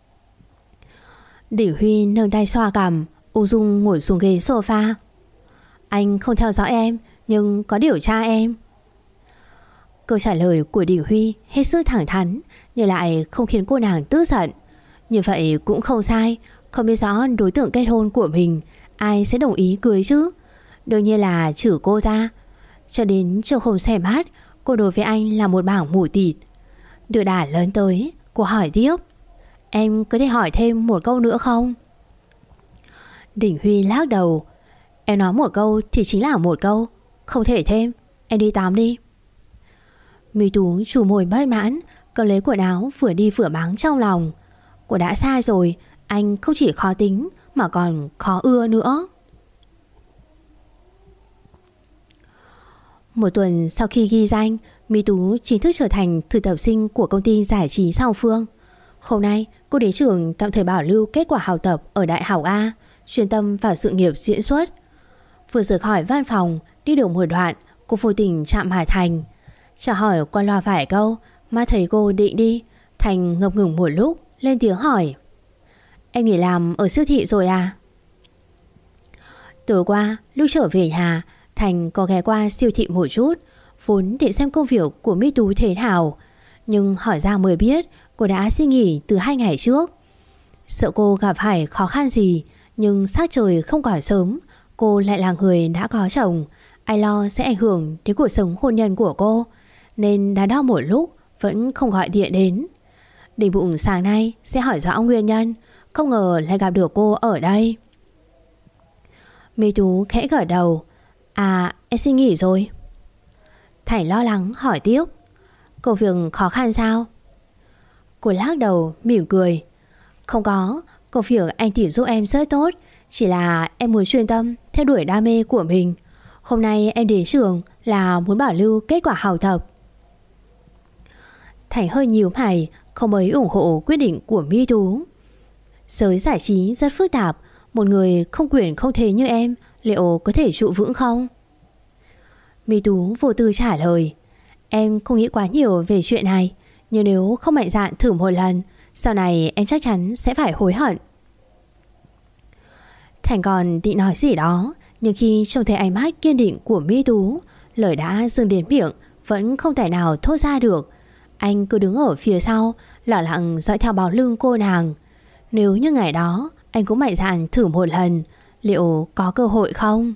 Speaker 2: Đình Huy nâng tay xoa cằm, ung dung ngồi xuống ghế sofa. Anh không theo dõi em, nhưng có điều tra em. Câu trả lời của Đình Huy hết sức thẳng thắn, nhưng lại không khiến cô nàng tức giận. Như vậy cũng không sai. Không biết rõ đối tượng kết hôn của mình, ai sẽ đồng ý cưới chứ? Đương nhiên là trừ cô ra. Cho đến chiều hôm xem hát, cô đối với anh là một bảng mù tịt. Đưa đà lớn tới, cô hỏi tiếp. Em có thể hỏi thêm một câu nữa không? Đình Huy lắc đầu. Em nói một câu thì chính là một câu, không thể thêm. Em đi tắm đi. My Tú chủ môi bất mãn, cầm lấy quần áo vừa đi vừa mắng trong lòng. Cô đã sai rồi, anh không chỉ khó tính mà còn khó ưa nữa. Một tuần sau khi ghi danh, My Tú chính thức trở thành thực tập sinh của công ty giải trí Song Phương. Hôm nay cô đến trường tạm thời bảo lưu kết quả học tập ở Đại học A, chuyên tâm vào sự nghiệp diễn xuất. Vừa rời khỏi văn phòng, đi được một đoạn, cô vô tình chạm Hà Thành. Chào hỏi qua loa vài câu mà thấy cô định đi, Thành ngập ngừng một lúc, lên tiếng hỏi. Em nghỉ làm ở siêu thị rồi à? Tối qua lúc trở về nhà, Thành có ghé qua siêu thị một chút, vốn để xem công việc của My Tú thế nào. Nhưng hỏi ra mới biết cô đã xin nghỉ từ 2 ngày trước. Sợ cô gặp phải khó khăn gì, nhưng sát trời không còn sớm, cô lại là người đã có chồng, ai lo sẽ ảnh hưởng đến cuộc sống hôn nhân của cô, nên đắn đo một lúc vẫn không gọi điện đến. Định bụng sáng nay sẽ hỏi rõ nguyên nhân, không ngờ lại gặp được cô ở đây. My Tú khẽ gật đầu. À, em xin nghỉ rồi. Thành lo lắng hỏi tiếp. Công việc khó khăn sao? Cô lắc đầu mỉm cười. Không có, công việc anh tìm giúp em rất tốt. Chỉ là em muốn chuyên tâm theo đuổi đam mê của mình. Hôm nay em đến trường là muốn bảo lưu kết quả học tập. Thành hơi nhíu mày, không mấy ủng hộ quyết định của My Tú. Giới giải trí rất phức tạp, một người không quyền không thế như em liệu có thể trụ vững không? My Tú vô tư trả lời. Em không nghĩ quá nhiều về chuyện này, nhưng nếu không mạnh dạn thử một lần, sau này em chắc chắn sẽ phải hối hận. Thành còn định nói gì đó, nhưng khi trông thấy ánh mắt kiên định của My Tú, lời đã dừng đến miệng vẫn không thể nào thốt ra được. Anh cứ đứng ở phía sau, lẳng lặng dõi theo bóng lưng cô nàng. Nếu như ngày đó anh cũng mạnh dạn thử một lần, liệu có cơ hội không?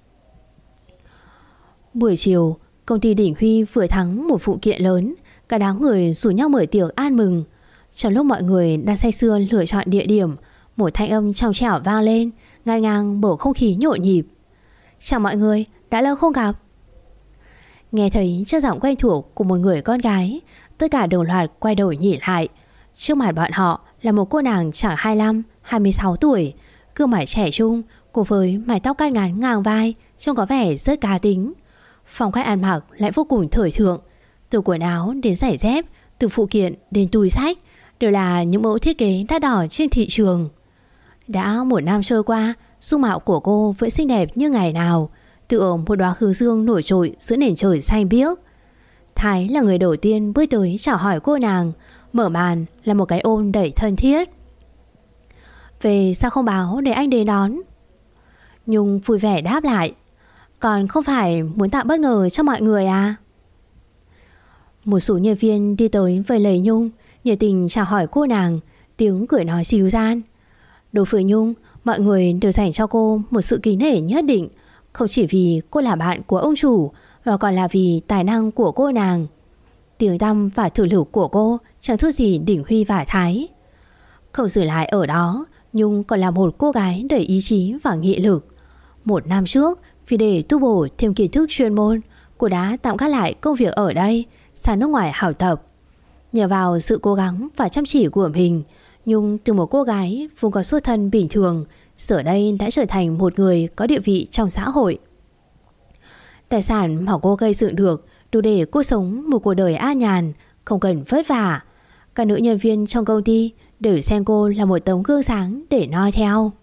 Speaker 2: Buổi chiều, công ty Đỉnh Huy vừa thắng một vụ kiện lớn. Cả đám người rủ nhau mở tiệc ăn mừng. Trong lúc mọi người đang say sưa lựa chọn địa điểm, một thanh âm trong trẻo vang lên, ngăn ngang bầu không khí nhộn nhịp. Chào mọi người, đã lâu không gặp. Nghe thấy chất giọng quen thuộc của một người con gái, tất cả đồng loạt quay đầu nhìn lại. Trước mặt bọn họ là một cô nàng chẳng 25, 26 tuổi, gương mặt trẻ trung cùng với mái tóc cắt ngắn ngang vai, trông có vẻ rất cá tính. Phong cách ăn mặc lại vô cùng thời thượng, từ quần áo đến giày dép, từ phụ kiện đến túi xách đều là những mẫu thiết kế đắt đỏ trên thị trường. Đã một năm trôi qua, dung mạo của cô vẫn xinh đẹp như ngày nào, tựa một đóa hướng dương nổi trội giữa nền trời xanh biếc. Thái là người đầu tiên bước tới chào hỏi cô nàng, mở màn là một cái ôm đầy thân thiết. Về sao không báo để anh đến đón? Nhung vui vẻ đáp lại. Còn không phải muốn tạo bất ngờ cho mọi người à? Một số nhân viên đi tới với lời Nhung, nhiệt tình chào hỏi cô nàng, tiếng cười nói dịu dàng. Đối với Nhung, mọi người đều dành cho cô một sự kính nể nhất định, không chỉ vì cô là bạn của ông chủ, mà còn là vì tài năng của cô nàng. Tiếng tăm và thử lực của cô chẳng thua gì Đỉnh Huy và Thái. Không dừng lại ở đó, Nhung còn là một cô gái đầy ý chí và nghị lực. Một năm trước, vì để tu bổ thêm kiến thức chuyên môn, cô đã tạm gác lại công việc ở đây, sang nước ngoài học tập. Nhờ vào sự cố gắng và chăm chỉ của mình, Nhung từ một cô gái vốn có xuất thân bình thường, giờ đây đã trở thành một người có địa vị trong xã hội. Tài sản mà cô gây dựng được đủ để cô sống một cuộc đời an nhàn, không cần vất vả. Các nữ nhân viên trong công ty đều xem cô là một tấm gương sáng để noi theo.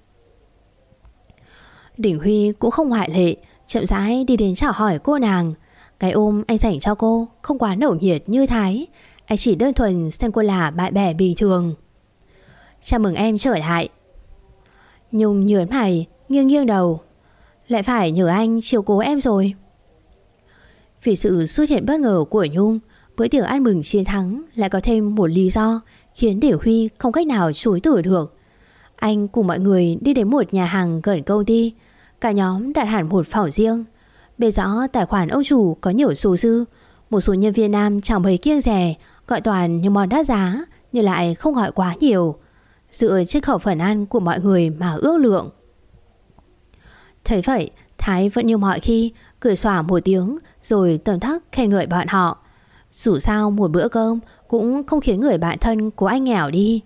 Speaker 2: Đỉnh Huy cũng không ngoại lệ, chậm rãi đi đến chào hỏi cô nàng. Cái ôm anh dành cho cô không quá nồng nhiệt như Thái, anh chỉ đơn thuần xem cô là bạn bè bình thường. Chào mừng em trở lại. Nhung nhớn mày, nghiêng nghiêng đầu. Lại phải nhờ anh chiều cố em rồi. Vì sự xuất hiện bất ngờ của Nhung, bữa tiệc ăn mừng chiến thắng lại có thêm một lý do khiến Đỉnh Huy không cách nào chối từ được. Anh cùng mọi người đi đến một nhà hàng gần công ty. Cả nhóm đặt hẳn một phòng riêng. Biết rõ tài khoản ông chủ có nhiều số dư, một số nhân viên nam chẳng mấy kiêng dè, gọi toàn những món đắt giá nhưng lại không gọi quá nhiều, dựa trên khẩu phần ăn của mọi người mà ước lượng. Thấy vậy, Thái vẫn như mọi khi cười xòa một tiếng rồi tầm thắc khen ngợi bọn họ. Dù sao một bữa cơm cũng không khiến người bạn thân của anh nghèo đi.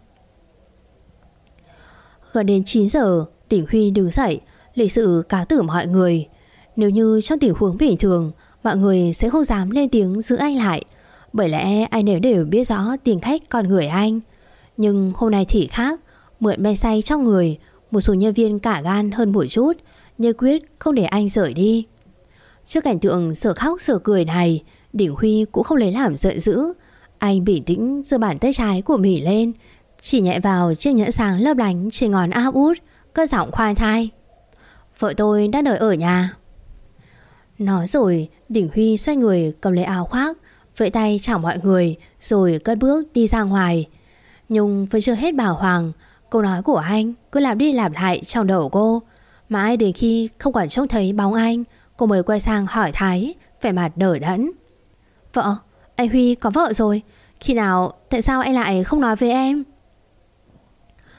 Speaker 2: Gần đến 9 giờ, Đỉnh Huy đứng dậy, lịch sự cáo từ mọi người. Nếu như trong tình huống bình thường, mọi người sẽ không dám lên tiếng giữ anh lại, bởi lẽ ai nấy đều biết rõ tính cách con người anh. Nhưng hôm nay thì khác, mượn men say trong người, một số nhân viên cả gan hơn một chút, nhưng quyết không để anh rời đi. Trước cảnh tượng sở khóc sở cười này, Đỉnh Huy cũng không lấy làm giận dữ. Anh bình tĩnh giơ bàn tay trái của mình lên, chỉ nhẹ vào chiếc nhẫn sáng lấp lánh trên ngón áp út, cất giọng khoan thai. Vợ tôi đang đợi ở nhà. Nói rồi, Đỉnh Huy xoay người cầm lấy áo khoác, vẫy tay chào mọi người rồi cất bước đi ra ngoài. Nhung vẫn chưa hết bàng hoàng, câu nói của anh cứ lặp đi lặp lại trong đầu cô. Mãi đến khi không còn trông thấy bóng anh, cô mới quay sang hỏi Thái, vẻ mặt đờ đẫn. Vợ, anh Huy có vợ rồi. Khi nào, tại sao anh lại không nói với em?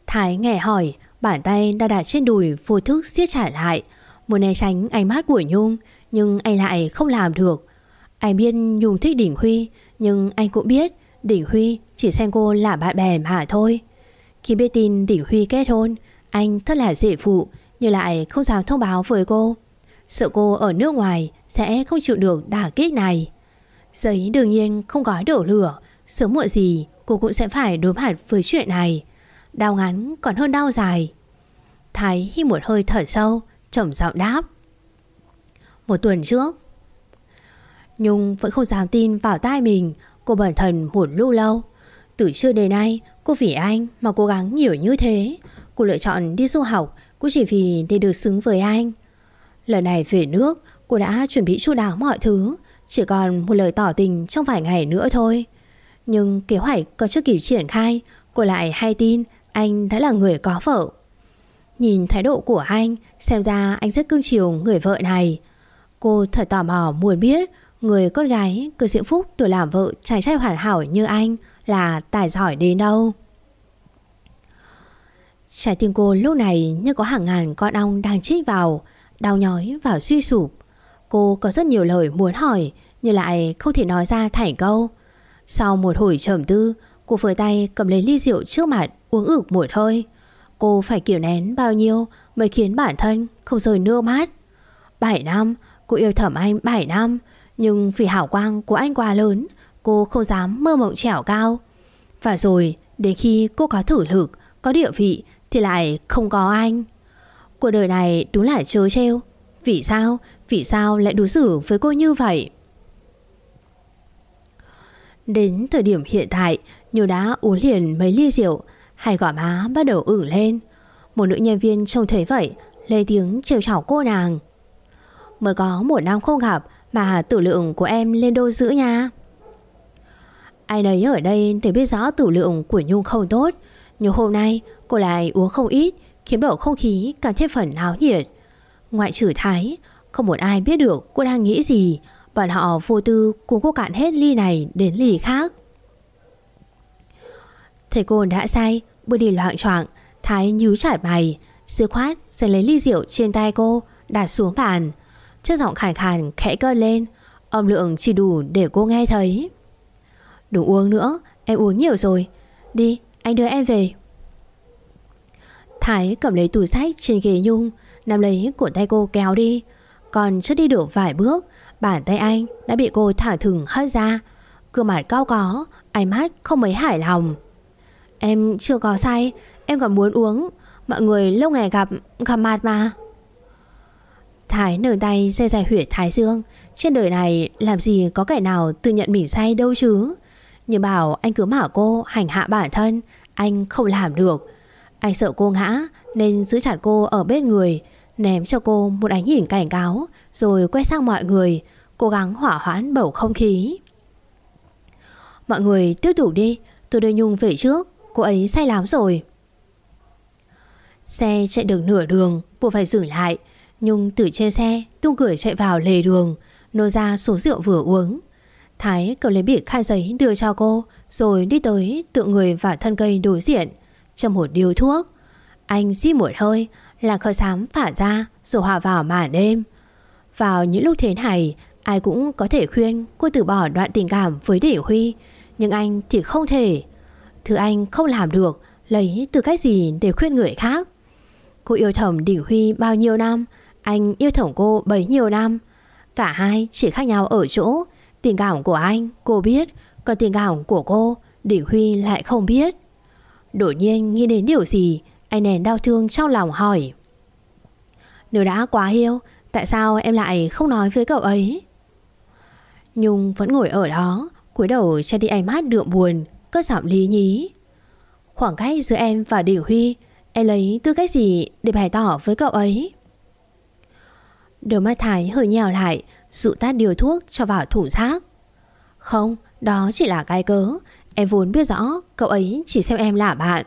Speaker 2: Thái nghe hỏi, bàn tay đã đặt trên đùi vô thức siết chặt lại, muốn né tránh ánh mắt của Nhung, nhưng anh lại không làm được. Anh biết Nhung thích Đình Huy, nhưng anh cũng biết Đình Huy chỉ xem cô là bạn bè mà thôi. Khi biết tin Đình Huy kết hôn, anh thật là dễ phụ, nhưng lại không dám thông báo với cô, sợ cô ở nước ngoài sẽ không chịu được đả kích này. Giấy đương nhiên không gói đổ lửa, sớm muộn gì cô cũng sẽ phải đối mặt với chuyện này. Đau ngắn còn hơn đau dài. Thái hít một hơi thở sâu, trầm giọng đáp. 1 tuần trước. Nhung vẫn không dám tin vào tai mình. Cô bần thần một lúc lâu. Từ trước đến nay cô vì anh mà cố gắng nhiều như thế. Cô lựa chọn đi du học cũng chỉ vì để được xứng với anh. Lần này về nước, cô đã chuẩn bị chu đáo mọi thứ, chỉ còn một lời tỏ tình trong vài ngày nữa thôi. Nhưng kế hoạch còn chưa kịp triển khai, cô lại hay tin anh đã là người có vợ. Nhìn thái độ của anh, xem ra anh rất cưng chiều người vợ này. Cô thật tò mò muốn biết người con gái cứ diễm phúc được làm vợ chàng trai hoàn hảo như anh là tài giỏi đến đâu. Trái tim cô lúc này như có hàng ngàn con ong đang chích vào, đau nhói và suy sụp. Cô có rất nhiều lời muốn hỏi, nhưng lại không thể nói ra thành câu. Sau một hồi trầm tư, cô với tay cầm lấy ly rượu trước mặt, uống ực một hơi. Cô phải kiềm nén bao nhiêu mới khiến bản thân không rơi nước mắt. 7 năm, cô yêu thầm anh 7 năm, nhưng vì hào quang của anh quá lớn, cô không dám mơ mộng trèo cao. Và rồi, đến khi cô có thử lực, có địa vị thì lại không có anh. Cuộc đời này đúng là trớ trêu. Vì sao? Vì sao lại đối xử với cô như vậy? Đến thời điểm hiện tại, Nhu đã uống liền mấy ly rượu, hai gò má bắt đầu ửng lên. Một nữ nhân viên trông thấy vậy lên tiếng trêu chọc cô nàng. Mới có 1 năm không gặp mà tử lượng của em lên đôi dữ nha. Ai nấy ở đây đều biết rõ tử lượng của Nhung không tốt, nhưng hôm nay cô lại uống không ít, khiến bầu không khí càng thêm phần náo nhiệt. Ngoại trừ Thái, không một ai biết được cô đang nghĩ gì. Bọn họ vô tư cùng cô cạn hết ly này đến ly khác. Thấy cô đã say, bước đi loạng choạng, Thái nhíu chặt mày, dứt khoát giành lấy ly rượu trên tay cô đặt xuống bàn. Chất giọng khàn khàn khẽ cất lên, âm lượng chỉ đủ để cô nghe thấy. Đừng uống nữa, em uống nhiều rồi. Đi, anh đưa em về. Thái cầm lấy túi xách trên ghế Nhung, nắm lấy cổ tay cô kéo đi. Còn chưa đi được vài bước, bàn tay anh đã bị cô thả thừng hất ra. Gương mặt cau có, ánh mắt không mấy hài lòng. Em chưa có say, em còn muốn uống. Mọi người lâu ngày gặp mặt mà. Thái nở tay xe dài huyệt thái dương. Trên đời này làm gì có kẻ nào tự nhận mình say đâu chứ. Nhưng bảo anh cứ bảo cô hành hạ bản thân, anh không làm được. Anh sợ cô ngã nên giữ chặt cô ở bên người, ném cho cô một ánh nhìn cảnh cáo, rồi quay sang mọi người, cố gắng hỏa hoãn bầu không khí. Mọi người tiếp tục đi, tôi đưa Nhung về trước, cô ấy say lắm rồi. Xe chạy được nửa đường, buộc phải dừng lại. Nhung từ trên xe tung cửa chạy vào lề đường, nôn ra số rượu vừa uống. Thái cầm lấy bịch khai giấy đưa cho cô, rồi đi tới tựa người vào thân cây đối diện, châm một điếu thuốc. Anh rít một hơi, làn khói xám phả ra rồi hòa vào màn đêm. Vào những lúc thế này, ai cũng có thể khuyên cô từ bỏ đoạn tình cảm với Đình Huy, nhưng anh thì không thể. Thứ anh không làm được, lấy từ cách gì để khuyên người khác? Cô yêu thầm Đình Huy bao nhiêu năm, anh yêu thầm cô bấy nhiêu năm. Cả hai chỉ khác nhau ở chỗ tình cảm của anh cô biết, còn tình cảm của cô Đình Huy lại không biết. Đột nhiên nghĩ đến điều gì, anh nén đau thương trong lòng hỏi. Nếu đã quá yêu, tại sao em lại không nói với cậu ấy? Nhung vẫn ngồi ở đó, cúi đầu che đi ánh mắt đượm buồn, cất giọng lý nhí. Khoảng cách giữa em và Đình Huy, em lấy tư cách gì để bày tỏ với cậu ấy? Đôi mắt Thái hơi nhèo lại, dụ tắt điều thuốc cho vào thùng rác. Không, đó chỉ là cái cớ. Em vốn biết rõ cậu ấy chỉ xem em là bạn.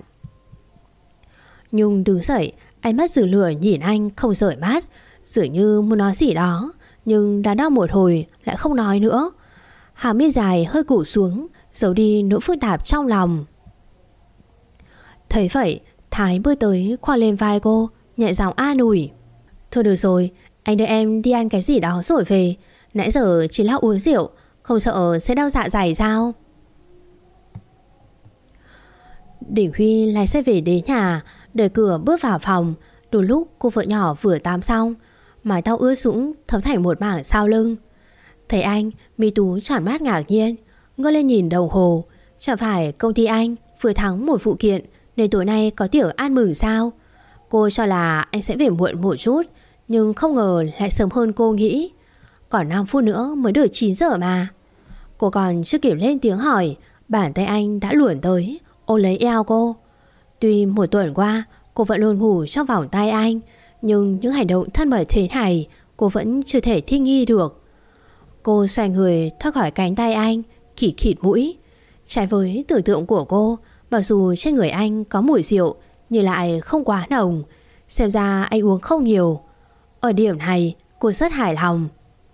Speaker 2: Nhung đứng dậy, ánh mắt rực lửa nhìn anh không rời mắt, dường như muốn nói gì đó, nhưng đắn đo một hồi lại không nói nữa. Hàng mi dài hơi cụp xuống, giấu đi nỗi phức tạp trong lòng. Thấy vậy, Thái bước tới khoác lên vai cô, nhẹ giọng an ủi. Thôi được rồi, anh đưa em đi ăn cái gì đó rồi về. Nãy giờ chỉ là uống rượu, không sợ sẽ đau dạ dày sao? Đình Huy lái xe về đến nhà, đẩy cửa bước vào phòng. Đúng lúc cô vợ nhỏ vừa tắm xong, mái tóc ướt sũng thấm thành một mảng sau lưng. Thấy anh, Mi Tú tròn mắt ngạc nhiên, ngước lên nhìn đồng hồ. Chẳng phải công ty anh vừa thắng một vụ kiện nên tối nay có tiệc ăn mừng sao? Cô cho là anh sẽ về muộn một chút, nhưng không ngờ lại sớm hơn cô nghĩ. Còn 5 phút nữa mới được 9 giờ mà. Cô còn chưa kịp lên tiếng hỏi, bàn tay anh đã luồn tới ôm lấy eo cô. Tuy một tuần qua cô vẫn luôn ngủ trong vòng tay anh, nhưng những hành động thân mật thế này cô vẫn chưa thể thích nghi được. Cô xoay người thoát khỏi cánh tay anh, khịt khịt mũi. Trái với tưởng tượng của cô, mặc dù trên người anh có mùi rượu nhưng lại không quá nồng. Xem ra anh uống không nhiều. Ở điểm này cô rất hài lòng.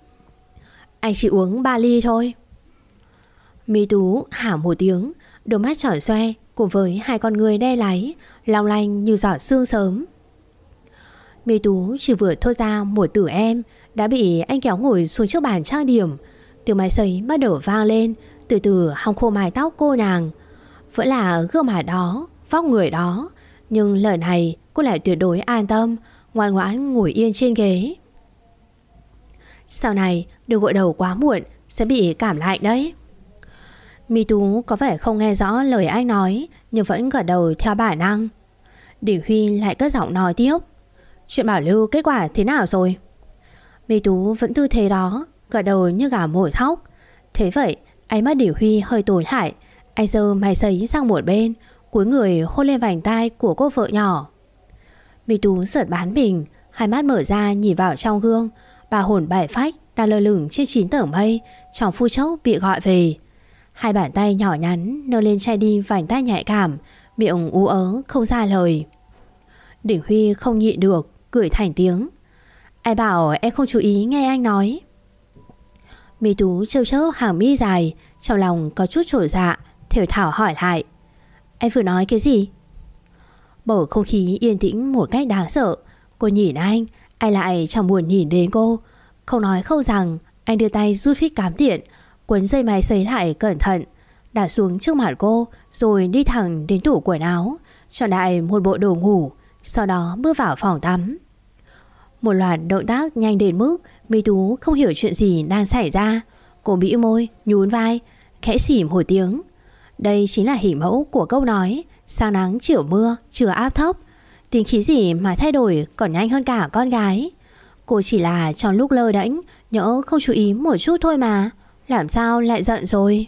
Speaker 2: Anh chỉ uống 3 ly thôi. Mi Tú hả một tiếng, đôi mắt tròn xoe cùng với hai con người đe láy long lanh như giọt sương sớm. Mi Tú chỉ vừa thốt ra một từ em đã bị anh kéo ngồi xuống trước bàn trang điểm. Tiếng máy sấy bắt đầu vang lên, từ từ hong khô mái tóc cô nàng. Vẫn là gương mặt đó, vóc người đó, nhưng lần này cô lại tuyệt đối an tâm, ngoan ngoãn ngồi yên trên ghế. Sau này đừng gội đầu quá muộn, sẽ bị cảm lạnh đấy. Mi Tú có vẻ không nghe rõ lời anh nói, nhưng vẫn gật đầu theo bản năng. Đình Huy lại cất giọng nói tiếp. Chuyện bảo lưu kết quả thế nào rồi? Mi Tú vẫn tư thế đó, gật đầu như gà mổ thóc. Thế vậy ánh mắt Đình Huy hơi tối lại. Anh giơ máy sấy sang một bên, cúi người hôn lên vành tai của cô vợ nhỏ. Mi Tú giật bắn mình, hai mắt mở ra nhìn vào trong gương. Bà hồn bảy phách đang lơ lửng trên 9 tầng mây, trong phút chốc bị gọi về. Hai bàn tay nhỏ nhắn nâng lên che đi vành tai nhạy cảm, miệng ú ớ không ra lời. Đình Huy không nhịn được, cười thành tiếng. Ai bảo em không chú ý nghe anh nói. Mi Tú trêu chớ hàng mi dài, trong lòng có chút trột dạ, thều thảo hỏi lại. Anh vừa nói cái gì? Bầu không khí yên tĩnh một cách đáng sợ. Cô nhìn anh lại chẳng buồn nhìn đến cô. Không nói không rằng, anh đưa tay rút phích cám điện, quấn dây máy sấy lại cẩn thận, đặt xuống trước mặt cô, rồi đi thẳng đến tủ quần áo, chọn đại một bộ đồ ngủ, sau đó bước vào phòng tắm. Một loạt động tác nhanh đến mức Mi Tú không hiểu chuyện gì đang xảy ra. Cô bĩu môi, nhún vai, khẽ xỉ một tiếng. Đây chính là hình mẫu của câu nói sáng nắng chiều mưa, chưa áp thấp. Tính khí gì mà thay đổi còn nhanh hơn cả con gái. Cô chỉ là trong lúc lơ đễnh, nhỡ không chú ý một chút thôi mà, làm sao lại giận rồi.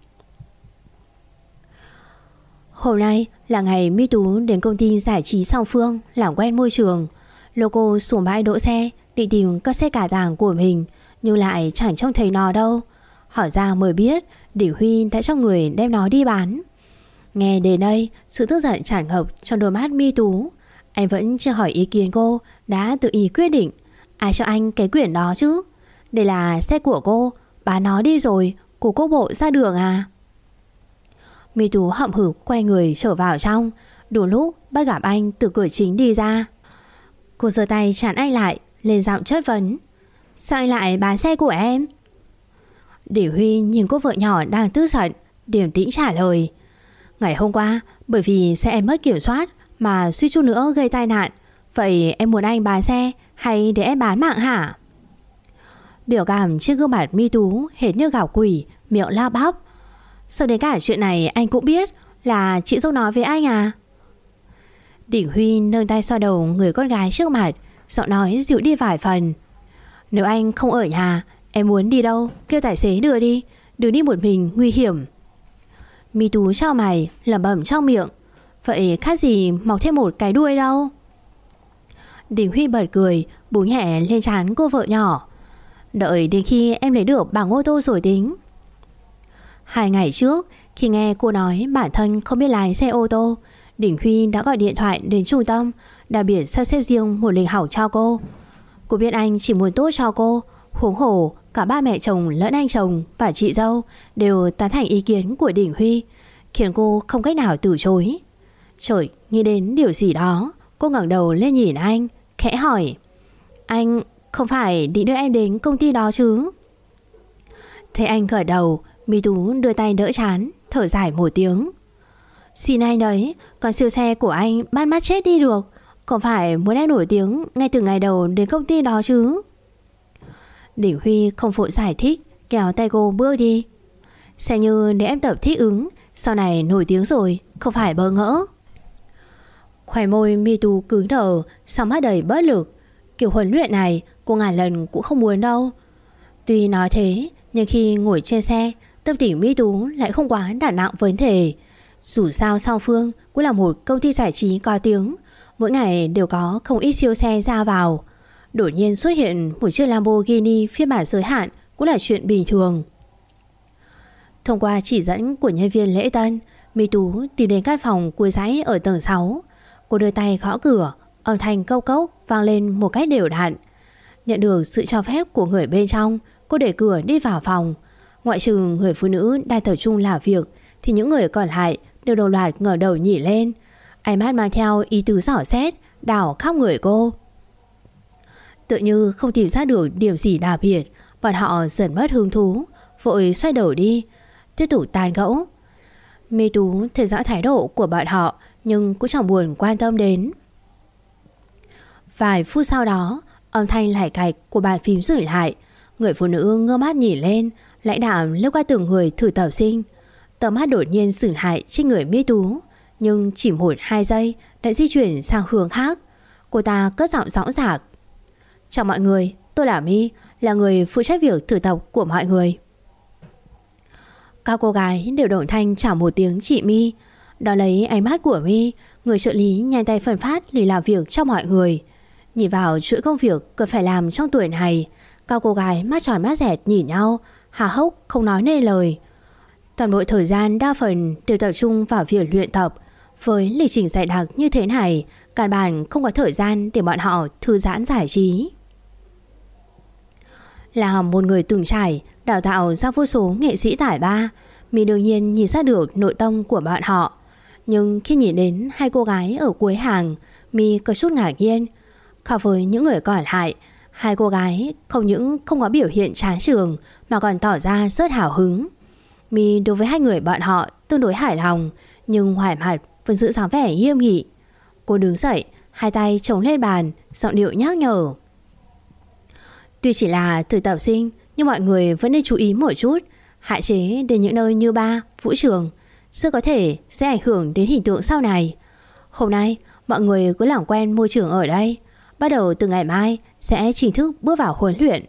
Speaker 2: Hôm nay là ngày Mi Tú đến công ty giải trí Song Phương làm quen môi trường. Loco xuống bãi đỗ xe định tìm các xe cả tàng của mình, nhưng lại chẳng trông thấy nó đâu. Hỏi ra mới biết Đình Huy đã cho người đem nó đi bán. Nghe đến đây, sự tức giận tràn ngập trong đôi mắt Mi Tú. Anh vẫn chưa hỏi ý kiến cô, đã tự ý quyết định. Ai cho anh cái quyển đó chứ? Đây là xe của cô, bán nó đi rồi, cô cố bộ ra đường à? Mi Tú hậm hực quay người trở vào trong. Đúng lúc bắt gặp anh từ cửa chính đi ra. Cô giơ tay chặn anh lại, lên giọng chất vấn. Sao anh lại bán xe của em? Đình Huy nhìn cô vợ nhỏ đang tức giận, điềm tĩnh trả lời. Ngày hôm qua, bởi vì xe em mất kiểm soát mà suýt chút nữa gây tai nạn. Vậy em muốn anh bán xe hay để em bán mạng hả? Biểu cảm trên gương mặt Mi Tú hệt như gặp quỷ, miệng la bắp. Sau đến cả chuyện này anh cũng biết, là chị dâu nói với anh à? Đình Huy nâng tay xoa đầu người con gái trước mặt, giọng nói dịu đi vài phần. Nếu anh không ở nhà, em muốn đi đâu kêu tài xế đưa đi, đừng đi một mình nguy hiểm. Mi Tú chau mày lẩm bẩm trong miệng. Vậy khác gì mọc thêm một cái đuôi đâu. Đình Huy bật cười, búng nhẹ lên trán cô vợ nhỏ. Đợi đến khi em lấy được bằng ô tô rồi tính. 2 ngày trước, khi nghe cô nói bản thân không biết lái xe ô tô, Đình Huy đã gọi điện thoại đến trung tâm, đặc biệt sắp xếp riêng một lịch học cho cô. Cô biết anh chỉ muốn tốt cho cô, huống hồ cả ba mẹ chồng lẫn anh chồng và chị dâu đều tán thành ý kiến của Đình Huy, khiến cô không cách nào từ chối. Chợt nghĩ đến điều gì đó, cô ngẩng đầu lên nhìn anh, khẽ hỏi: Anh không phải định đưa em đến công ty đó chứ? Thấy anh gật đầu, Mi Tú đưa tay đỡ trán, thở dài một tiếng: Xin anh đấy, còn siêu xe của anh bắt mắt chết đi được. Không phải muốn em nổi tiếng ngay từ ngày đầu đến công ty đó chứ? Đỉnh Huy không vội giải thích, kéo tay cô bước đi. Xem như để em tập thích ứng, sau này nổi tiếng rồi không phải bỡ ngỡ. Khóe môi Mi Tú cứng đờ, sau mắt đầy bất lực. Kiểu huấn luyện này cô ngàn lần cũng không muốn đâu. Tuy nói thế, nhưng khi ngồi trên xe, tâm tình Mi Tú lại không quá đặt nặng vấn đề. Dù sao Song Phương cũng là một công ty giải trí có tiếng, mỗi ngày đều có không ít siêu xe ra vào. Đột nhiên xuất hiện một chiếc Lamborghini phiên bản giới hạn cũng là chuyện bình thường. Thông qua chỉ dẫn của nhân viên lễ tân, Mi Tú tìm đến căn phòng cuối dãy ở tầng 6. Cô đưa tay gõ cửa, âm thanh cốc cốc vang lên một cách đều đặn. Nhận được sự cho phép của người bên trong, cô đẩy cửa đi vào phòng. Ngoại trừ người phụ nữ đang tập trung làm việc, thì những người còn lại đều đồng loạt ngẩng đầu nhìn lên. Ánh mắt mang theo ý tứ dò xét, đảo khắp người cô. Tự như không tìm ra được điểm gì đặc biệt, bọn họ dần mất hứng thú, vội xoay đầu đi, tiếp tục tán gẫu. Mi Tú thấy rõ thái độ của bọn họ, nhưng cũng chẳng buồn quan tâm đến. Vài phút sau đó, âm thanh lải cạch của bàn phím dừng lại. Người phụ nữ ngơ mắt nhìn lên, lãnh đạm lướt qua từng người thử tập sinh. Tầm mắt đột nhiên dừng lại trên người Mi Tú, nhưng chỉ 1-2 giây đã di chuyển sang hướng khác. Cô ta cất giọng rõ ràng: Chào mọi người, tôi là My, là người phụ trách việc thử tập của mọi người. Các cô gái đều đồng thanh chào một tiếng chị My. Đó lấy ánh mắt của My, người trợ lý nhanh tay phân phát để làm việc cho mọi người. Nhìn vào chuỗi công việc cần phải làm trong tuổi này, các cô gái mắt tròn mắt dẹt nhìn nhau, há hốc không nói nên lời. Toàn bộ thời gian đa phần đều tập trung vào việc luyện tập. Với lịch trình dày đặc như thế này, căn bản không có thời gian để bọn họ thư giãn giải trí. Là một người từng trải, đào tạo ra vô số nghệ sĩ tài ba, mình đương nhiên nhìn ra được nội tâm của bọn họ. Nhưng khi nhìn đến hai cô gái ở cuối hàng, Mi có chút ngạc nhiên. Khác với những người còn lại, hai cô gái không những không có biểu hiện chán chường mà còn tỏ ra rất hào hứng. Mi đối với hai người bọn họ tương đối hài lòng, nhưng ngoài mặt vẫn giữ dáng vẻ nghiêm nghị. Cô đứng dậy, hai tay chống lên bàn, giọng điệu nhắc nhở: Tuy chỉ là thực tập sinh, nhưng mọi người vẫn nên chú ý một chút, hạn chế đến những nơi như bar, vũ trường, rất có thể sẽ ảnh hưởng đến hình tượng sau này. Hôm nay mọi người cứ làm quen môi trường ở đây, bắt đầu từ ngày mai sẽ chính thức bước vào huấn luyện.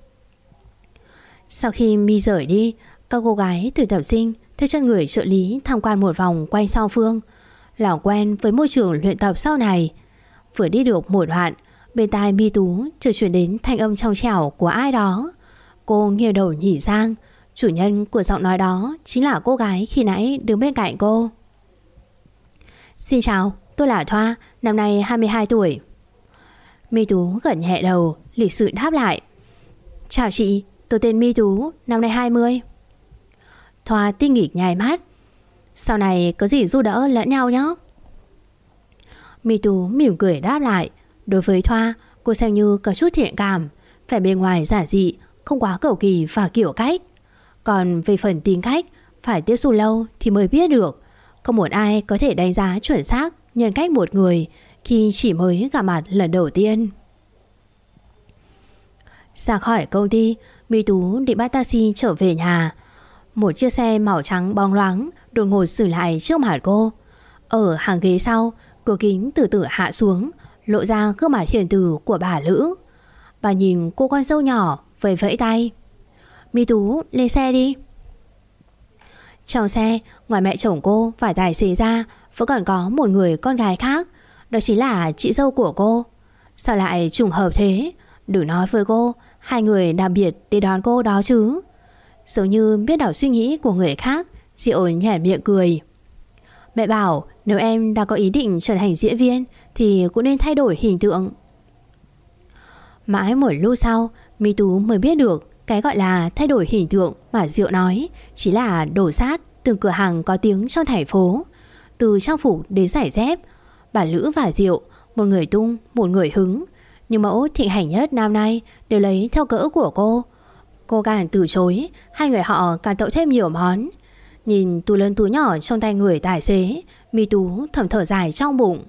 Speaker 2: Sau khi Mi rời đi, các cô gái thực tập sinh theo chân người trợ lý tham quan một vòng quanh Song Phương, làm quen với môi trường luyện tập sau này. Vừa đi được một đoạn, bên tai Mi Tú chợt truyền đến thanh âm trong trẻo của ai đó. Cô nghiêng đầu nhìn sang, chủ nhân của giọng nói đó chính là cô gái khi nãy đứng bên cạnh cô. Xin chào, tôi là Thoa, năm nay 22 tuổi. Mi Tú gật nhẹ đầu, lịch sự đáp lại: Chào chị, tôi tên Mi Tú, năm nay 20. Thoa tinh nghịch nháy mắt: Sau này có gì giúp đỡ lẫn nhau nhé. Mi Tú mỉm cười đáp lại. Đối với Thoa, cô xem như có chút thiện cảm, phải bên ngoài giản dị, không quá cầu kỳ và kiểu cách. Còn về phần tính cách, phải tiếp xúc lâu thì mới biết được. Không một ai có thể đánh giá chuẩn xác nhân cách một người khi chỉ mới gặp mặt lần đầu tiên. Ra khỏi công ty, Mi Tú định bắt taxi trở về nhà. Một chiếc xe màu trắng bóng loáng đột ngột dừng lại trước mặt cô. Ở hàng ghế sau, cửa kính từ từ hạ xuống, lộ ra gương mặt hiền từ của bà Lữ. Bà nhìn cô con dâu nhỏ, vẫy vẫy tay: Mi Tú, lên xe đi. Trong xe, ngoài mẹ chồng cô và tài xế ra, vẫn còn có một người con gái khác. Đó chính là chị dâu của cô. Sao lại trùng hợp thế? Đừng nói với cô, hai người đặc biệt để đón cô đó chứ. Giống như biết đọc suy nghĩ của người khác, Diệu nhoẻn miệng cười: Mẹ bảo nếu em đã có ý định trở thành diễn viên thì cũng nên thay đổi hình tượng. Mãi một lúc sau, Mi Tú mới biết được cái gọi là thay đổi hình tượng mà Diệu nói chỉ là đổ sát từng cửa hàng có tiếng trong thành phố. từ trang phục đến giày dép, bà Lữ và Diệu, một người tung, một người hứng. Nhưng mẫu thịnh hành nhất năm nay đều lấy theo cỡ của cô. Cô càng từ chối, hai người họ càng tậu thêm nhiều món. Nhìn túi lớn túi nhỏ trong tay người tài xế, Mi Tú thầm thở dài trong bụng.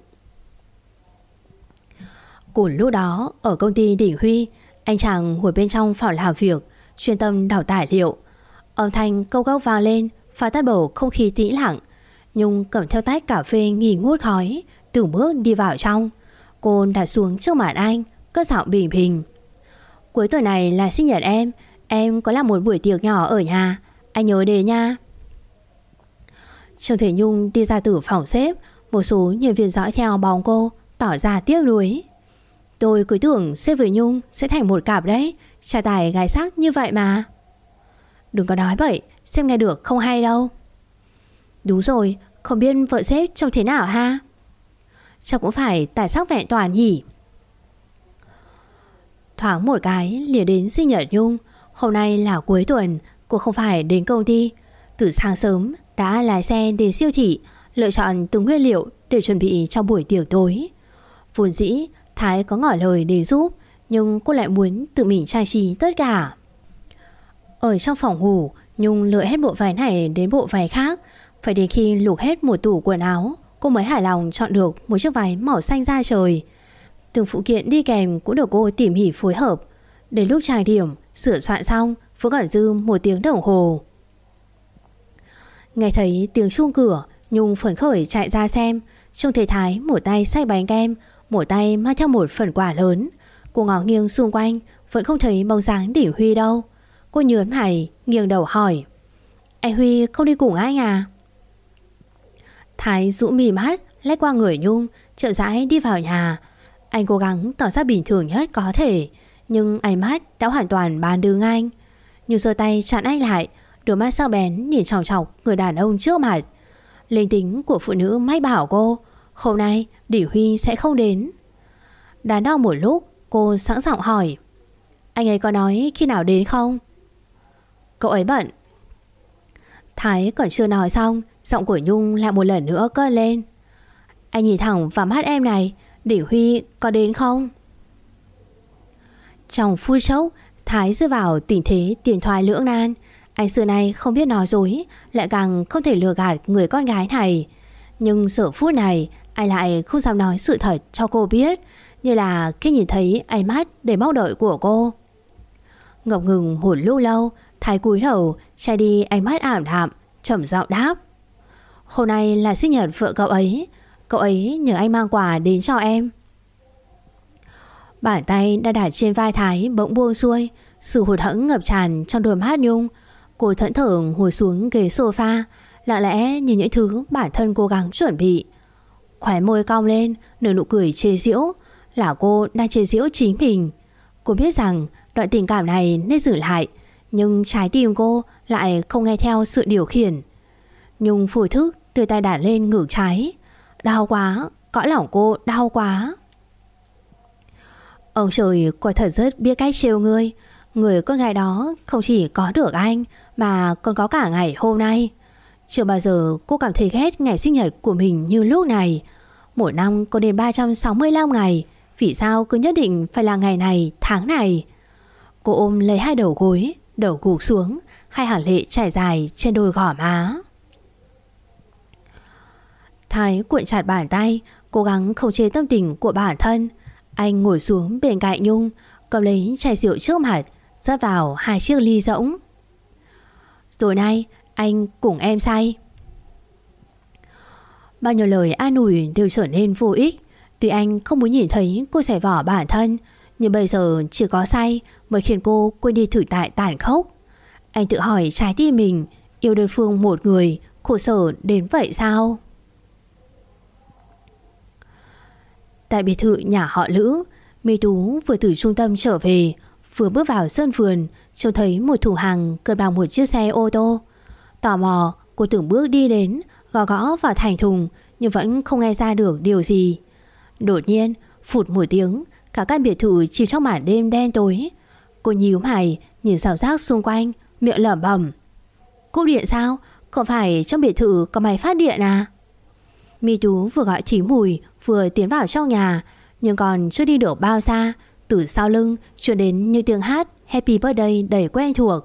Speaker 2: Cùng lúc đó, ở công ty Đỉnh Huy, anh chàng ngồi bên trong phòng làm việc, chuyên tâm đào tài liệu. Âm thanh câu câu vang lên, phá tan bầu không khí tĩnh lặng. Nhung cầm theo tách cà phê nghi ngút khói, từng bước đi vào trong. Cô đặt xuống trước mặt anh, cất giọng bình bình. Cuối tuần này là sinh nhật em có làm một buổi tiệc nhỏ ở nhà, anh nhớ đến nha. Trương Thể Nhung đi ra từ phòng xếp, một số nhân viên dõi theo bóng cô, tỏ ra tiếc nuối. Tôi cứ tưởng xếp với Nhung sẽ thành một cặp đấy, trai tài gái sắc như vậy mà. Đừng có nói vậy, xem nghe được không hay đâu. Đúng rồi, không biết vợ xếp trông thế nào ha? Chắc cũng phải tài sắc vẹn toàn nhỉ. Thoáng một cái liền đến sinh nhật Nhung. Hôm nay là cuối tuần, cô không phải đến công ty. Từ sáng sớm đã lái xe đến siêu thị, lựa chọn từng nguyên liệu để chuẩn bị cho buổi tiệc tối. Vốn dĩ Thái có ngỏ lời để giúp, nhưng cô lại muốn tự mình trang trí tất cả. Ở trong phòng ngủ, Nhung lựa hết bộ váy này đến bộ váy khác. Phải đến khi lục hết một tủ quần áo, cô mới hài lòng chọn được một chiếc váy màu xanh da trời. Từng phụ kiện đi kèm cũng được cô tỉ mỉ phối hợp. Đến lúc trang điểm, sửa soạn xong, vẫn còn dư 1 tiếng đồng hồ. Nghe thấy tiếng chuông cửa, Nhung phấn khởi chạy ra xem. Trông thấy Thái một tay xách bánh kem, một tay mang theo một phần quà lớn. Cô ngó nghiêng xung quanh, vẫn không thấy bóng dáng Đỉnh Huy đâu. Cô nhớn mày, nghiêng đầu hỏi: Anh Huy không đi cùng anh à? Thái rũ mì mắt, lách qua người Nhung, chậm rãi đi vào nhà. Anh cố gắng tỏ ra bình thường nhất có thể, nhưng ánh mắt đã hoàn toàn bán đứng anh. Nhung giơ tay chặn anh lại, đôi mắt sắc bén nhìn chòng chọc người đàn ông trước mặt. Linh tính của phụ nữ mách bảo cô hôm nay Đỉnh Huy sẽ không đến. Đắn đo một lúc, cô sẵn giọng hỏi: Anh ấy có nói khi nào đến không? Cậu ấy bận. Thái còn chưa nói xong, giọng của Nhung lại một lần nữa cất lên: Anh nhìn thẳng vào mắt em này, Đỉnh Huy có đến không? Trong phút chốc, Thái rơi vào tình thế tiền thoái lưỡng nan. Anh xưa nay không biết nói dối, lại càng không thể lừa gạt người con gái này. Nhưng giờ phút này, anh lại không dám nói sự thật cho cô biết, như là khi nhìn thấy ánh mắt đầy mong đợi của cô. Ngập ngừng một lúc lâu, Thái cúi đầu che đi ánh mắt ảm đạm, trầm giọng đáp: Hôm nay là sinh nhật vợ cậu ấy nhờ anh mang quà đến cho em. Bàn tay đã đặt trên vai Thái bỗng buông xuôi, sự hụt hẫng ngập tràn trong đôi mắt Nhung. Cô thẫn thờ ngồi xuống ghế sofa, lặng lẽ nhìn những thứ bản thân cố gắng chuẩn bị. Khóe môi cong lên, nở nụ cười chế giễu, là cô đang chế giễu chính mình. Cô biết rằng đoạn tình cảm này nên giữ lại, nhưng trái tim cô lại không nghe theo sự điều khiển. Nhung phủi thức đưa tay đặt lên ngực trái. Đau quá, cõi lòng cô đau quá. Ông trời quả thật rất biết cách trêu ngươi. Người con gái đó không chỉ có được anh, mà còn có cả ngày hôm nay. Chưa bao giờ cô cảm thấy ghét ngày sinh nhật của mình như lúc này. Mỗi năm có đến 365 ngày, vì sao cứ nhất định phải là ngày này, tháng này? Cô ôm lấy hai đầu gối, đầu gục xuống, hai hàng lệ chảy dài trên đôi gò má. Thái cuộn chặt bàn tay, cố gắng khống chế tâm tình của bản thân. Anh ngồi xuống bên cạnh Nhung, cầm lấy chai rượu trước mặt, rót vào 2 chiếc ly rỗng. Tối nay anh cùng em say. Bao nhiêu lời an ủi đều trở nên vô ích. Tuy anh không muốn nhìn thấy cô xẻ vỏ bản thân, nhưng bây giờ chỉ có say mới khiến cô quên đi thực tại tàn khốc. Anh tự hỏi trái tim mình, yêu đơn phương một người khổ sở đến vậy sao? Tại biệt thự nhà họ Lữ, My Tú vừa từ trung tâm trở về, vừa bước vào sân vườn, trông thấy một thủ hàng cất bằng một chiếc xe ô tô. Tò mò, cô từng bước đi đến, gõ gõ vào thành thùng, nhưng vẫn không nghe ra được điều gì. Đột nhiên, phụt một tiếng, cả căn biệt thự chìm trong màn đêm đen tối. Cô nhíu mày, nhìn rào rác xung quanh, miệng lẩm bẩm: Cúp điện sao? Không phải trong biệt thự có máy phát điện à? Mi Tú vừa gọi Thím Mùi vừa tiến vào trong nhà, nhưng còn chưa đi được bao xa, từ sau lưng truyền đến như tiếng hát Happy Birthday đầy quen thuộc.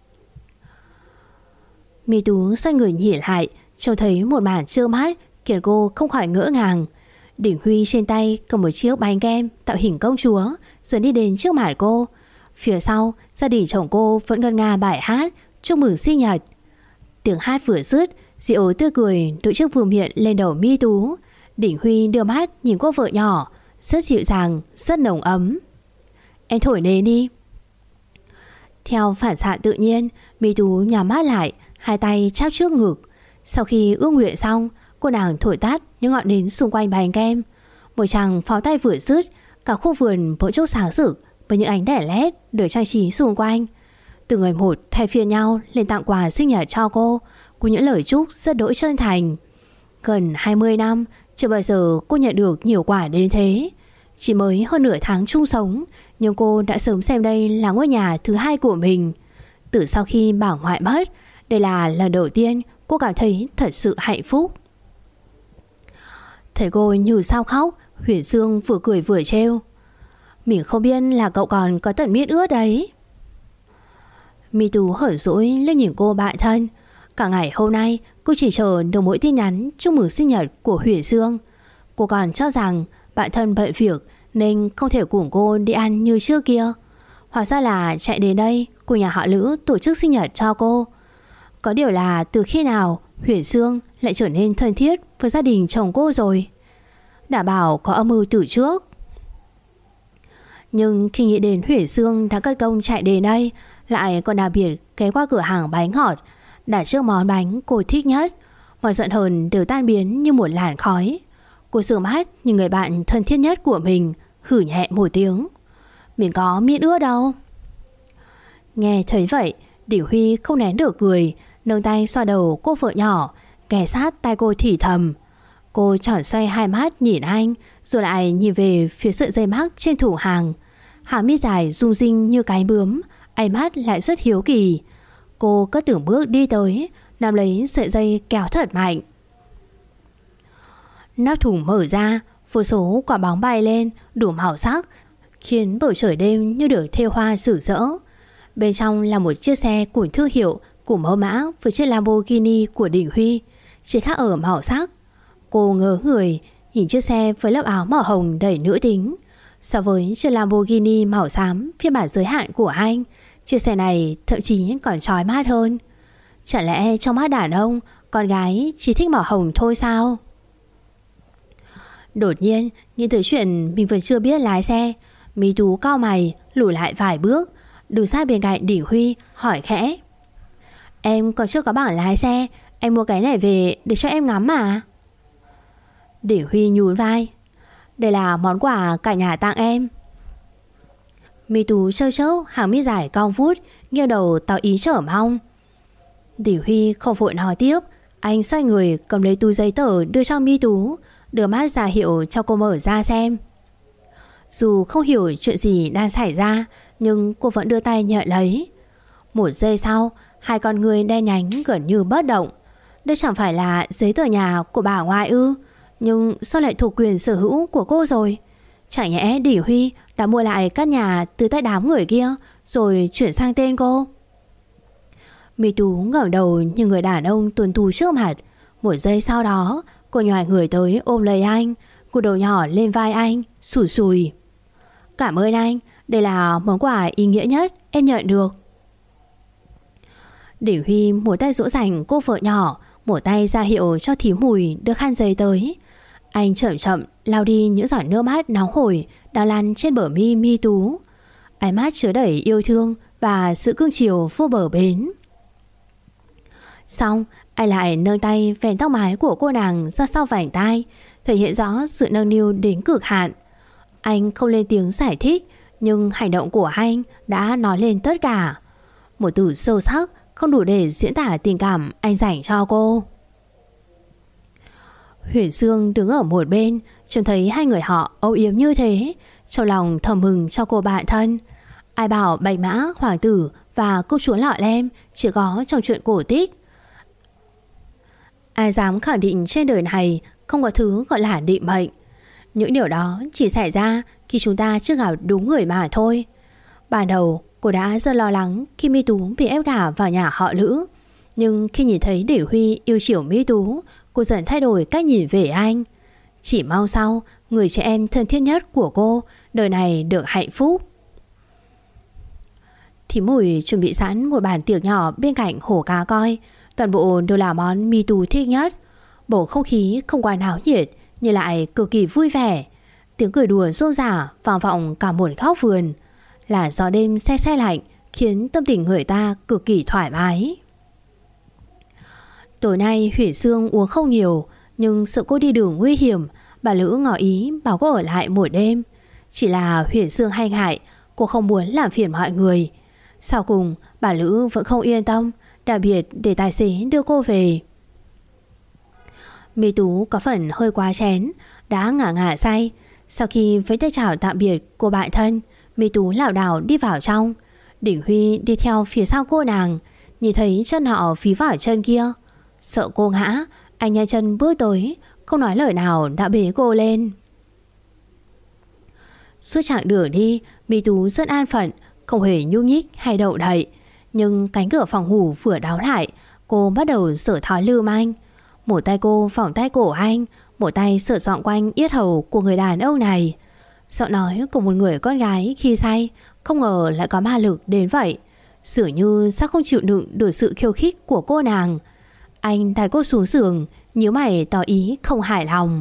Speaker 2: Mi Tú xoay người nhìn lại, trông thấy một màn trơ mắt khiến cô không khỏi ngỡ ngàng. Đỉnh Huy trên tay cầm một chiếc bánh kem tạo hình công chúa dần đi đến trước mặt cô. Phía sau, gia đình chồng cô vẫn ngân nga bài hát chúc mừng sinh nhật. Tiếng hát vừa dứt, Diệu tươi cười đội chiếc vương miện lên đầu Mi Tú. Đỉnh Huy đưa mắt nhìn cô vợ nhỏ, rất dịu dàng, rất nồng ấm. Em thổi nến đi. Theo phản xạ tự nhiên, Mi Tú nhắm mắt lại, hai tay chắp trước ngực. Sau khi ước nguyện xong, cô nàng thổi tắt những ngọn nến xung quanh bánh kem. Một chàng pháo tay vừa dứt, cả khu vườn bỗng chốc sáng rực với những ánh đèn led được trang trí xung quanh. Từng người một thay phiên nhau lên tặng quà sinh nhật cho cô, cùng những lời chúc rất đỗi chân thành. Gần 20 năm, chưa bao giờ cô nhận được nhiều quà đến thế. Chỉ mới hơn nửa tháng chung sống, nhưng cô đã sớm xem đây là ngôi nhà thứ hai của mình. Từ sau khi bà ngoại mất, đây là lần đầu tiên cô cảm thấy thật sự hạnh phúc. Thấy cô như sao khóc, Huyền Dương vừa cười vừa trêu. Mình không biết là cậu còn có tận miết ướt đấy. Mi Tú hở dỗi lên nhìn cô bạn thân. Cả ngày hôm nay cô chỉ chờ được mỗi tin nhắn chúc mừng sinh nhật của Huyền Dương. Cô còn cho rằng bạn thân bận việc nên không thể cùng cô đi ăn như trước kia. Hóa ra là chạy đến đây cùng nhà họ Lữ tổ chức sinh nhật cho cô. Có điều là từ khi nào Huyền Dương lại trở nên thân thiết với gia đình chồng cô rồi? Đã bảo có âm mưu từ trước. Nhưng khi nghĩ đến Huyền Dương đã cất công chạy đến đây, lại còn đặc biệt ghé qua cửa hàng bánh ngọt, đặt trước món bánh cô thích nhất, mọi giận hờn đều tan biến như một làn khói. Cô sửa mắt nhìn người bạn thân thiết nhất của mình, hử nhẹ một tiếng. Mình có miết ướt đâu. Nghe thấy vậy, Đỉnh Huy không nén được cười, nâng tay xoa đầu cô vợ nhỏ, ghé sát tai cô thì thầm. Cô tròn xoay hai mắt nhìn anh, rồi lại nhìn về phía sợi dây mắc trên thủ hàng. Hàng mi dài rung rinh như cái bướm, ánh mắt lại rất hiếu kỳ. Cô cất từng bước đi tới, nắm lấy sợi dây kéo thật mạnh. Nắp thùng mở ra, vô số quả bóng bay lên đủ màu sắc, khiến bầu trời đêm như được thêu hoa rực rỡ. Bên trong là một chiếc xe của thương hiệu cùng mẫu mã với chiếc Lamborghini của Đỉnh Huy, chỉ khác ở màu sắc. Cô ngớ người nhìn chiếc xe với lớp áo màu hồng đầy nữ tính. So với chiếc Lamborghini màu xám phiên bản giới hạn của anh, chiếc xe này thậm chí còn chói mắt hơn. Chẳng lẽ trong mắt đàn ông, con gái chỉ thích màu hồng thôi sao? Đột nhiên nghĩ tới chuyện mình vẫn chưa biết lái xe, Mi Tú cau mày lùi lại vài bước, đứng sát bên cạnh Đỉnh Huy hỏi khẽ. Em còn chưa có bảng lái xe, anh mua cái này về để cho em ngắm mà. Đỉnh Huy nhún vai. Đây là món quà cả nhà tặng em. Mi Tú trêu chấu hàng mi dài cong vút, nghiêng đầu tỏ ý chờ mong. Đỉnh Huy không vội nói tiếp, anh xoay người cầm lấy túi giấy tờ đưa cho Mi Tú, đưa mắt ra hiệu cho cô mở ra xem. Dù không hiểu chuyện gì đang xảy ra, nhưng cô vẫn đưa tay nhận lấy. Một giây sau, hai con người đen nhánh gần như bất động. Đây chẳng phải là giấy tờ nhà của bà ngoại ư? Nhưng sao lại thuộc quyền sở hữu của cô rồi? Chẳng nhẽ Đỉnh Huy đã mua lại căn nhà từ tay đám người kia rồi chuyển sang tên cô? Mi Tú ngẩng đầu như người đàn ông tuần tu trước mặt. Một giây sau đó, cô nhòi người tới ôm lấy anh, cúi đầu nhỏ lên vai anh, sủi sùi. Cảm ơn anh, đây là món quà ý nghĩa nhất em nhận được. Đỉnh Huy một tay dỗ dành cô vợ nhỏ, một tay ra hiệu cho Thím Mùi đưa khăn giấy tới. Anh chậm chậm lau đi những giọt nước mắt nóng hổi đang lăn trên bờ mi Mi Tú. Ánh mắt chứa đầy yêu thương và sự cương chiều vô bờ bến. Xong, anh lại nâng tay vén tóc mái của cô nàng ra sau vành tai, thể hiện rõ sự nâng niu đến cực hạn. Anh không lên tiếng giải thích, nhưng hành động của anh đã nói lên tất cả. Một từ sâu sắc không đủ để diễn tả tình cảm anh dành cho cô. Huyền Dương đứng ở một bên, trông thấy hai người họ âu yếm như thế, trong lòng thầm mừng cho cô bạn thân. Ai bảo Bạch Mã, Hoàng tử và công chúa Lọ Lem chỉ có trong chuyện cổ tích. Ai dám khẳng định trên đời này không có thứ gọi là định mệnh. Những điều đó chỉ xảy ra khi chúng ta chưa gặp đúng người mà thôi. Ban đầu cô đã rất lo lắng khi My Tú bị ép gả vào nhà họ Lữ. Nhưng khi nhìn thấy Đỉnh Huy yêu chiều My Tú, cô dần thay đổi cách nhìn về anh. Chỉ mong sau, người chị em thân thiết nhất của cô đời này được hạnh phúc. Thím Mùi chuẩn bị sẵn một bàn tiệc nhỏ bên cạnh hồ cá coi. Toàn bộ đều là món My Tú thích nhất. Bầu không khí không quá náo nhiệt nhưng lại cực kỳ vui vẻ. Tiếng cười đùa rôm rả vang vọng cả một góc vườn. Là gió đêm se se lạnh khiến tâm tình người ta cực kỳ thoải mái. Tối nay Huyền Sương uống không nhiều, nhưng sợ cô đi đường nguy hiểm, bà Lữ ngỏ ý bảo cô ở lại một đêm. Chỉ là Huyền Sương hay ngại, cô không muốn làm phiền mọi người. Sau cùng bà Lữ vẫn không yên tâm, đặc biệt để tài xế đưa cô về. My Tú có phần hơi quá chén, đã ngả say. Sau khi với tay chào tạm biệt cô bạn thân, My Tú lảo đảo đi vào trong. Đỉnh Huy đi theo phía sau cô nàng, nhìn thấy chân họ phí vào chân kia. Sợ cô ngã, anh nhanh chân bước tới, không nói lời nào đã bế cô lên. Suốt chặng đường đi, My Tú rất an phận, không hề nhúc nhích hay đậu đậy. Nhưng cánh cửa phòng ngủ vừa đóng lại, cô bắt đầu sở thói lưu manh. Một tay cô vòng tay cổ anh, một tay sờ soạng quanh yết hầu của người đàn ông này. Giọng nói của một người con gái khi say không ngờ lại có ma lực đến vậy. Dường như sao không chịu đựng được sự khiêu khích của cô nàng. Anh đặt cô xuống giường, nhíu mày tỏ ý không hài lòng.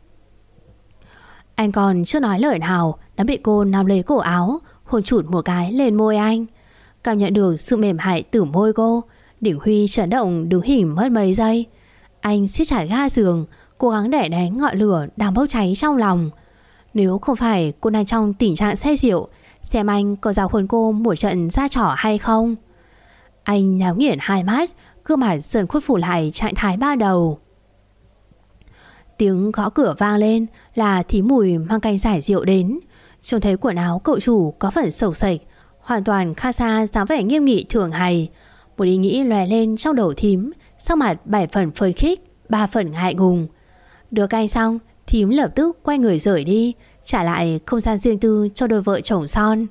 Speaker 2: Anh còn chưa nói lời nào đã bị cô nắm lấy cổ áo, hôn chụt một cái lên môi anh. Cảm nhận được sự mềm mại từ môi cô, Đỉnh Huy chấn động đứng hình mất mấy giây. Anh siết chặt ga giường, cố gắng đè nén ngọn lửa đang bốc cháy trong lòng. Nếu không phải cô đang trong tình trạng say rượu, xem anh có giáo huấn cô một trận ra trò hay không. Anh nhắm nghiền hai mắt, gương mặt dần khôi phục lại trạng thái ban đầu. Tiếng gõ cửa vang lên là thím Mùi mang canh giải rượu đến. Trông thấy quần áo cậu chủ có phần xộc xệch, hoàn toàn khác xa dáng vẻ nghiêm nghị thường ngày. Một ý nghĩ lòe lên trong đầu thím, sắc mặt 7 phần phấn khích, 3 phần ngại ngùng. Đưa canh xong, thím lập tức quay người rời đi, trả lại không gian riêng tư cho đôi vợ chồng son.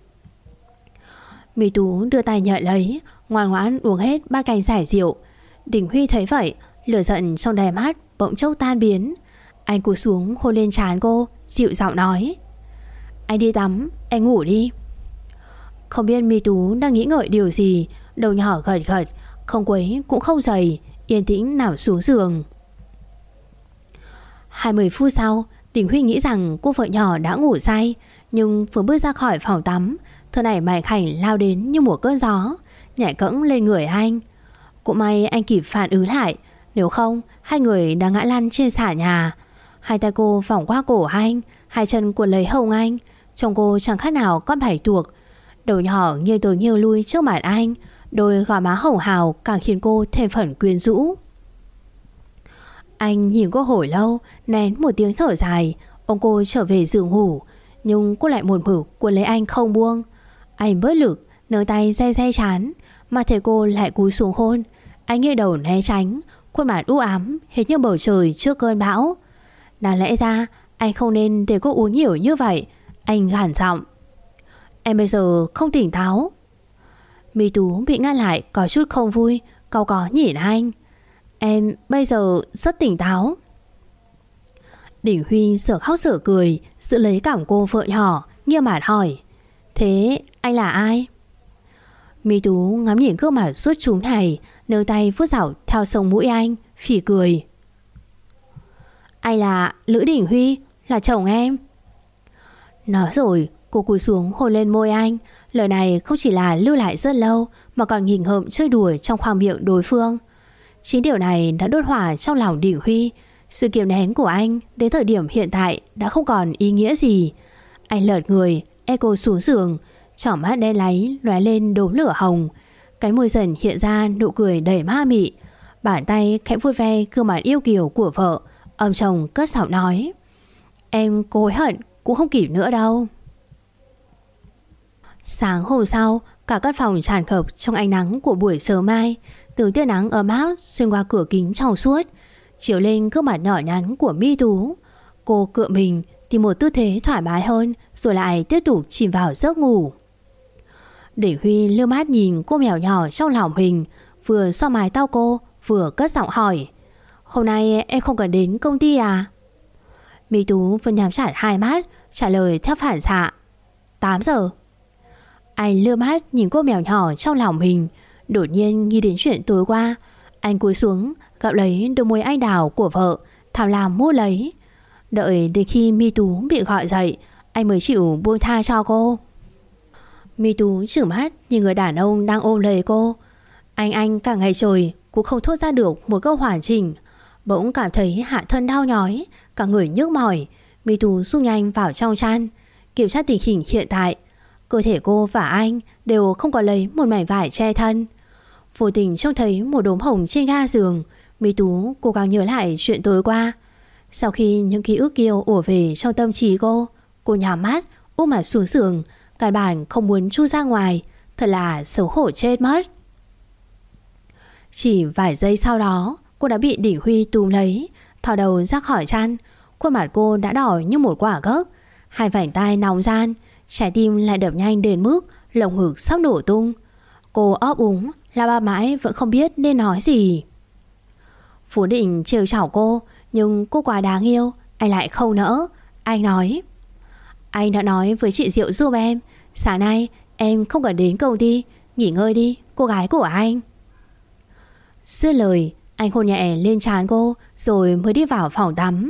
Speaker 2: My Tú đưa tay nhận lấy, ngoan ngoãn uống hết ba canh giải rượu. Đỉnh Huy thấy vậy, lửa giận trong đáy mắt bỗng chốc tan biến. Anh cúi xuống hôn lên trán cô, dịu giọng nói: Anh đi tắm, anh ngủ đi. Không biết My Tú đang nghĩ ngợi điều gì, đầu nhỏ gật gật, không quấy cũng không dày, yên tĩnh nằm xuống giường. 20 phút sau, Đỉnh Huy nghĩ rằng cô vợ nhỏ đã ngủ say, nhưng vừa bước ra khỏi phòng tắm, thân ảnh mảnh khảnh lao đến như một cơn gió, nhảy cẫng lên người anh. Cũng may anh kịp phản ứng lại, nếu không hai người đã ngã lăn trên xà nhà. Hai tay cô vòng qua cổ anh, hai chân cuốn lấy hông anh, trông cô chẳng khác nào con bạch tuộc. Đầu nhỏ nghiêng tới nghiêng lui trước mặt anh, đôi gò má hồng hào càng khiến cô thêm phần quyến rũ. Anh nhìn cô hồi lâu, nén một tiếng thở dài, ôm cô trở về giường ngủ. Nhưng cô lại một mực cuốn lấy anh không buông. Anh bớt lực, nâng tay day day chán, mà thấy cô lại cúi xuống hôn. Anh nghiêng đầu né tránh, khuôn mặt u ám hệt như bầu trời trước cơn bão. Đáng lẽ ra anh không nên để cô uống nhiều như vậy. Anh gằn giọng: Em bây giờ không tỉnh táo. My Tú bị ngăn lại có chút không vui, cau có nhìn anh: Em bây giờ rất tỉnh táo. Đỉnh Huy sợ khóc sợ cười, giữ lấy cảm cô vợ nhỏ, nghiêm mặt hỏi: Thế anh là ai? My Tú ngắm nhìn gương mặt suốt chúng này, nâng tay vuốt dạo theo sống mũi anh, phỉ cười: Anh là Lữ Đỉnh Huy, là chồng em. Nói rồi cô cúi xuống hôn lên môi anh. Lời này không chỉ là lưu lại rất lâu, mà còn nghịch ngợm chơi đùa trong khoang miệng đối phương. Chính điều này đã đốt hỏa trong lòng Đỉnh Huy. Sự kiềm nén của anh đến thời điểm hiện tại đã không còn ý nghĩa gì. Anh lật người, ép cô xuống giường, tròng mắt đen láy lóe lên đốm lửa hồng. Cái môi dần hiện ra nụ cười đầy ma mị. Bàn tay khẽ vuốt ve gương mặt yêu kiều của vợ. Ông chồng cất giọng nói: Em có hối hận cũng không kịp nữa đâu. Sáng hôm sau, cả căn phòng tràn ngập trong ánh nắng của buổi sớm mai. Từ tia nắng ấm áp xuyên qua cửa kính trong suốt, chiếu lên gương mặt nhỏ nhắn của Mi Tú. Cô cựa mình tìm một tư thế thoải mái hơn, rồi lại tiếp tục chìm vào giấc ngủ. Đỉnh Huy lướt mắt nhìn cô mèo nhỏ trong lòng mình, vừa xoa mái tóc cô, vừa cất giọng hỏi: "Hôm nay em không cần đến công ty à?" Mi Tú vẫn nhắm chặt hai mắt, trả lời theo phản xạ: 8 giờ. Anh lướt mắt nhìn cô mèo nhỏ trong lòng mình, đột nhiên nghĩ đến chuyện tối qua. Anh cúi xuống gặm lấy đôi môi anh đào của vợ, thảm làm mút lấy. Đợi đến khi Mi Tú bị gọi dậy, anh mới chịu buông tha cho cô. Mi Tú chửi mắt nhìn người đàn ông đang ôm lấy cô. Anh cả ngày trời cũng không thốt ra được một câu hoàn chỉnh. Bỗng cảm thấy hạ thân đau nhói, cả người nhức mỏi. Mi Tú rút nhanh vào trong chăn, kiểm tra tình hình hiện tại. Cơ thể cô và anh đều không có lấy một mảnh vải che thân. Vô tình trông thấy một đốm hồng trên ga giường, Mi Tú cố gắng nhớ lại chuyện tối qua. Sau khi những ký ức kia ùa về trong tâm trí cô nhắm mắt, úp mặt xuống giường, căn bản không muốn chui ra ngoài. Thật là xấu hổ chết mất. Chỉ vài giây sau đó, cô đã bị Đỉnh Huy túm lấy, thò đầu ra khỏi chăn. Khuôn mặt cô đã đỏ như một quả gấc, hai vành tai nóng ran, trái tim lại đập nhanh đến mức lồng ngực sắp nổ tung. Cô ấp úng, la ba mãi vẫn không biết nên nói gì. Phú định trêu chọc cô, nhưng cô quá đáng yêu, anh lại không nỡ. Anh nói: "Anh đã nói với chị Diệu giúp em, sáng nay em không cần đến công ty, nghỉ ngơi đi, cô gái của anh." Dứt lời, anh hôn nhẹ lên trán cô rồi mới đi vào phòng tắm.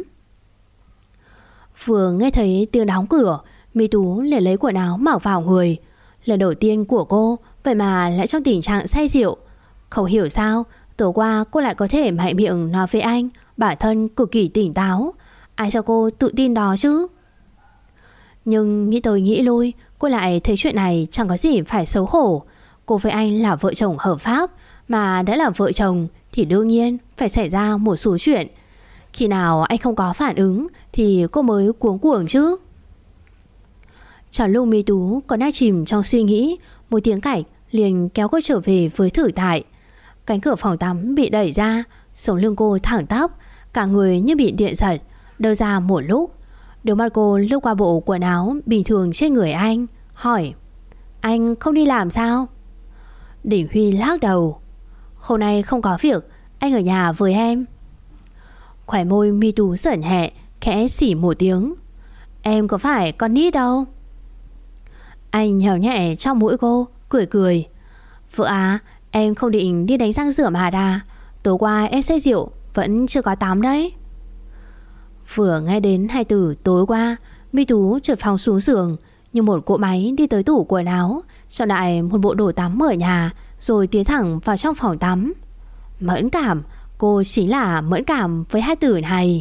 Speaker 2: Vừa nghe thấy tiếng đóng cửa, Mi Tú liền lấy quần áo mặc vào người. Lần đầu tiên của cô, vậy mà lại trong tình trạng say rượu. Không hiểu sao tối qua cô lại có thể mạnh miệng nói với anh bản thân cực kỳ tỉnh táo. Ai cho cô tự tin đó chứ? Nhưng nghĩ tới nghĩ lui, cô lại thấy chuyện này chẳng có gì phải xấu hổ. Cô với anh là vợ chồng hợp pháp, mà đã là vợ chồng thì đương nhiên phải xảy ra một số chuyện. Khi nào anh không có phản ứng thì cô mới cuống cuồng chứ. Trong lúc Mi Tú còn đang chìm trong suy nghĩ, một tiếng cạch liền kéo cô trở về với thực tại. Cánh cửa phòng tắm bị đẩy ra, sống lưng cô thẳng tắp, cả người như bị điện giật, đơ ra một lúc. Đôi mắt cô lướt qua bộ quần áo bình thường trên người anh, hỏi: "Anh không đi làm sao?" Đỉnh Huy lắc đầu: "Hôm nay không có việc, anh ở nhà với em." Khóe môi Mi Tú sởn hẹ, khẽ xỉ một tiếng: "Em có phải con nít đâu." Anh nhào nhẹ trong mũi cô, cười cười: "Vợ à, em không định đi đánh răng rửa mặt à? Tối qua em say rượu, vẫn chưa có tắm đấy." Vừa nghe đến hai từ tối qua, Mi Tú chợt phóng xuống giường, như một cỗ máy đi tới tủ quần áo, chọn đại một bộ đồ tắm ở nhà, rồi tiến thẳng vào trong phòng tắm. Mẫn cảm, cô chính là mẫn cảm với hai từ này.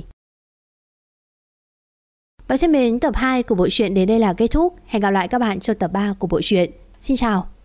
Speaker 2: Bạn thân mến, tập 2 của bộ truyện đến đây là kết thúc. Hẹn gặp lại các bạn trong tập 3 của bộ truyện. Xin chào.